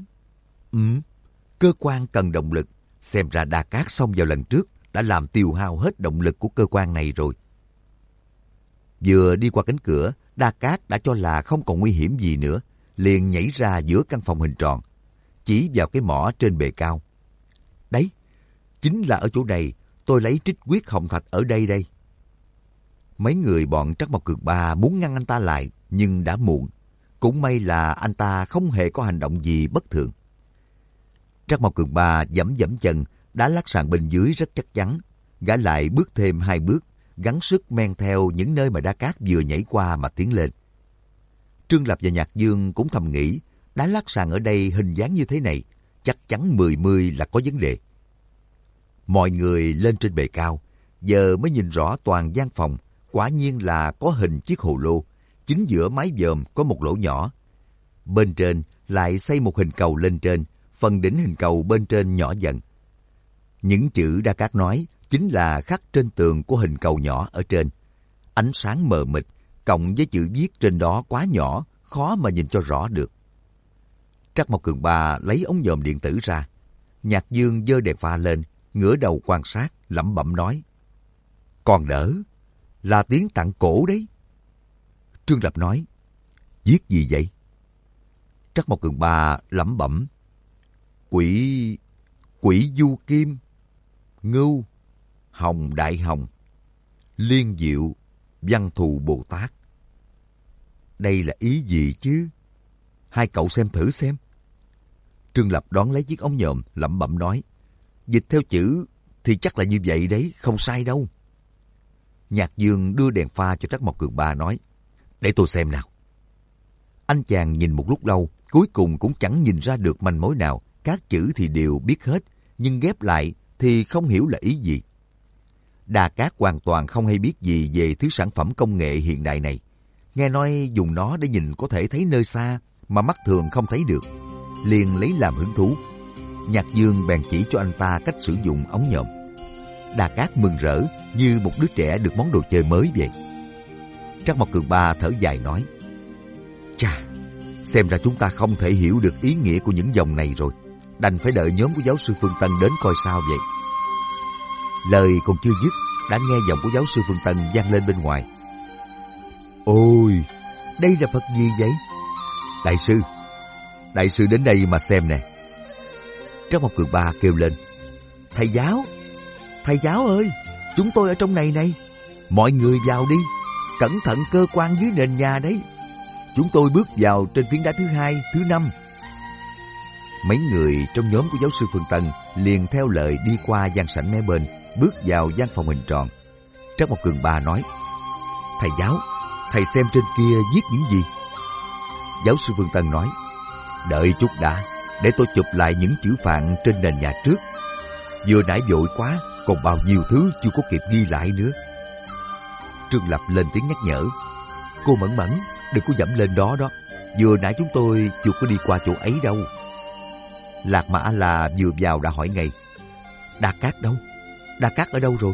cơ quan cần động lực, xem ra Đa Cát xông vào lần trước đã làm tiêu hao hết động lực của cơ quan này rồi. Vừa đi qua cánh cửa, Đa Cát đã cho là không còn nguy hiểm gì nữa, liền nhảy ra giữa căn phòng hình tròn, chỉ vào cái mỏ trên bề cao. Đấy, chính là ở chỗ này, tôi lấy trích huyết hồng thạch ở đây đây. Mấy người bọn Trắc Mộc Cường Ba muốn ngăn anh ta lại, nhưng đã muộn. Cũng may là anh ta không hề có hành động gì bất thường. Trắc Mộc Cường Ba giẫm giẫm chân, đá lát sàn bên dưới rất chắc chắn. Gã lại bước thêm 2 bước, gắng sức men theo những nơi mà Đa Cát vừa nhảy qua mà tiến lên. Trương Lập và Nhạc Dương cũng thầm nghĩ, đá lát sàn ở đây hình dáng như thế này, chắc chắn 10 là có vấn đề. Mọi người lên trên bề cao, giờ mới nhìn rõ toàn gian phòng, quả nhiên là có hình chiếc hồ lô, chính giữa mái vòm có một lỗ nhỏ. Bên trên lại xây một hình cầu lên trên, phần đỉnh hình cầu bên trên nhỏ dần. Những chữ Đa Cát nói chính là khắc trên tường của hình cầu nhỏ ở trên. Ánh sáng mờ mịt, cộng với chữ viết trên đó quá nhỏ, khó mà nhìn cho rõ được. Trắc Mộc Cường Ba lấy ống nhòm điện tử ra. Nhạc Dương giơ đèn pha lên, ngửa đầu quan sát, lẩm bẩm nói. Còn đỡ, là tiếng tạng cổ đấy. Trương Lập nói. Viết gì vậy? Trắc Mộc Cường Ba lẩm bẩm. Quỷ du kim, ngưu, hồng đại hồng, liên diệu, văn thù Bồ Tát. Đây là ý gì chứ? Hai cậu xem thử xem. Trương Lập đón lấy chiếc ống nhòm, lẩm bẩm nói. Dịch theo chữ thì chắc là như vậy đấy, không sai đâu. Nhạc Dương đưa đèn pha cho Trắc Mộc Cường Ba nói. Để tôi xem nào. Anh chàng nhìn một lúc lâu, cuối cùng cũng chẳng nhìn ra được manh mối nào. Các chữ thì đều biết hết, nhưng ghép lại thì không hiểu là ý gì. Đa Cát hoàn toàn không hay biết gì về thứ sản phẩm công nghệ hiện đại này. Nghe nói dùng nó để nhìn có thể thấy nơi xa mà mắt thường không thấy được, liền lấy làm hứng thú. Nhạc Dương bèn chỉ cho anh ta cách sử dụng ống nhòm. Đa Cát mừng rỡ như một đứa trẻ được món đồ chơi mới vậy. Trắc Mộc Cường Ba thở dài nói. Chà, xem ra chúng ta không thể hiểu được ý nghĩa của những dòng này rồi. Đành phải đợi nhóm của giáo sư Phương Tân đến coi sao vậy. Lời còn chưa dứt, đã nghe giọng của giáo sư Phương Tân vang lên bên ngoài. Ôi, đây là Phật gì vậy? Đại sư đến đây mà xem nè. Trắc Mộc Cường Ba kêu lên. Thầy giáo ơi, chúng tôi ở trong này này. Mọi người vào đi, cẩn thận cơ quan dưới nền nhà đấy. Chúng tôi bước vào trên phiến đá thứ 2, thứ 5. Mấy người trong nhóm của giáo sư Phương Tân liền theo lời đi qua gian sảnh mé bên, bước vào gian phòng hình tròn. Trắc Mộc Cường Ba nói. Thầy giáo, thầy xem trên kia viết những gì? Giáo sư Phương Tân nói. Đợi chút đã, để tôi chụp lại những chữ phạn trên nền nhà trước. Vừa nãy vội quá, còn bao nhiêu thứ chưa có kịp ghi lại nữa. Trương Lập lên tiếng nhắc nhở. Cô Mẫn Mẫn, đừng có dẫm lên đó đó. Vừa nãy chúng tôi chưa có đi qua chỗ ấy đâu. Lạc Mà A-la vừa vào đã hỏi ngay. Đa Cát đâu? Đa Cát ở đâu rồi?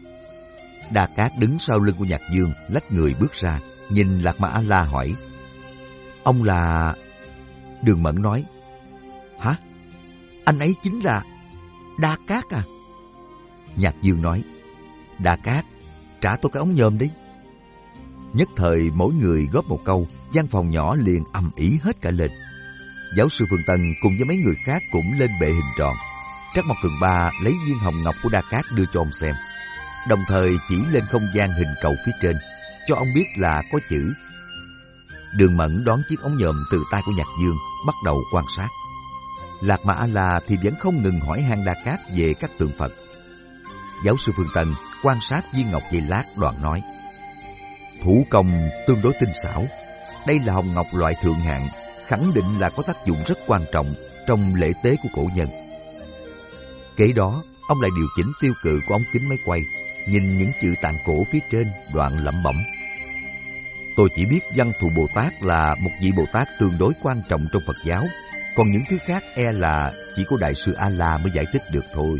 Đa Cát đứng sau lưng của Nhạc Dương, lách người bước ra, nhìn Lạc Mà A-la hỏi. Ông là... Đường Mẫn nói. Hả? Anh ấy chính là Đa Cát à? Nhạc Dương nói. Đa Cát, trả tôi cái ống nhòm đi. Nhất thời mỗi người góp một câu, gian phòng nhỏ liền ầm ĩ hết cả lên. Giáo sư Phương Tân cùng với mấy người khác cũng lên bệ hình tròn. Trắc Mộc Cường Ba lấy viên hồng ngọc của Đa Cát đưa cho ông xem, đồng thời chỉ lên không gian hình cầu phía trên, cho ông biết là có chữ. Đường Mẫn đón chiếc ống nhòm từ tay của Nhạc Dương, bắt đầu quan sát. Lạc Mà A-la thì vẫn không ngừng hỏi han Đa Cát về các tượng Phật. Giáo sư Phương Tân quan sát viên ngọc giây lát, đoạn nói. Thủ công tương đối tinh xảo. Đây là hồng ngọc loại thượng hạng, khẳng định là có tác dụng rất quan trọng trong lễ tế của cổ nhân. Kế đó, ông lại điều chỉnh tiêu cự của ống kính máy quay, nhìn những chữ tạng cổ phía trên, đoạn lẩm bẩm. Tôi chỉ biết Văn Thù Bồ Tát là một vị Bồ Tát tương đối quan trọng trong Phật giáo, còn những thứ khác e là chỉ có Đại sư A-la mới giải thích được thôi.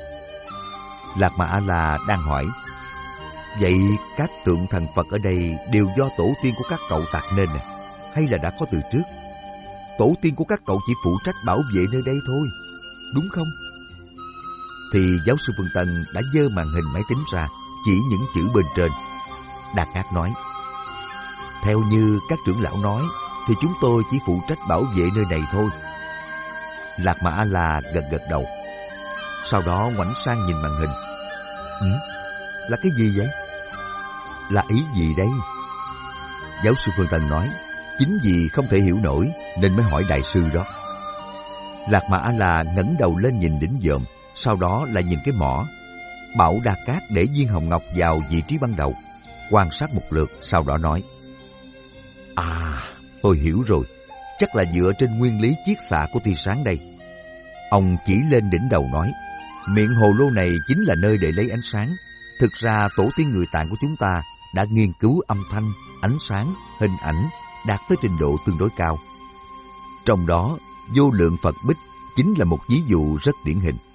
Lạc Mà A-la đang hỏi. Vậy các tượng thần Phật ở đây đều do tổ tiên của các cậu tạc nên à? Hay là đã có từ trước? Tổ tiên của các cậu chỉ phụ trách bảo vệ nơi đây thôi, đúng không? Thì giáo sư Phương Tân đã giơ màn hình máy tính ra, chỉ những chữ bên trên. Đa Cát nói. Theo như các trưởng lão nói, thì chúng tôi chỉ phụ trách bảo vệ nơi này thôi. Lạc Mà A-la gật gật đầu. Sau đó ngoảnh sang nhìn màn hình. Là cái gì vậy? Là ý gì đây? Giáo sư Phương Tân nói, chính vì không thể hiểu nổi nên mới hỏi đại sư đó. Lạc Mà A-la ngẩng đầu lên nhìn đỉnh dòm, sau đó lại nhìn cái mỏ. Bảo Đa Cát để viên hồng ngọc vào vị trí ban đầu, quan sát một lượt, sau đó nói, tôi hiểu rồi, chắc là dựa trên nguyên lý chiết xạ của tia sáng đây. Ông chỉ lên đỉnh đầu nói, miệng hồ lô này chính là nơi để lấy ánh sáng. Thực ra tổ tiên người Tạng của chúng ta đã nghiên cứu âm thanh, ánh sáng, hình ảnh đạt tới trình độ tương đối cao. Trong đó, vô lượng Phật bích chính là một ví dụ rất điển hình.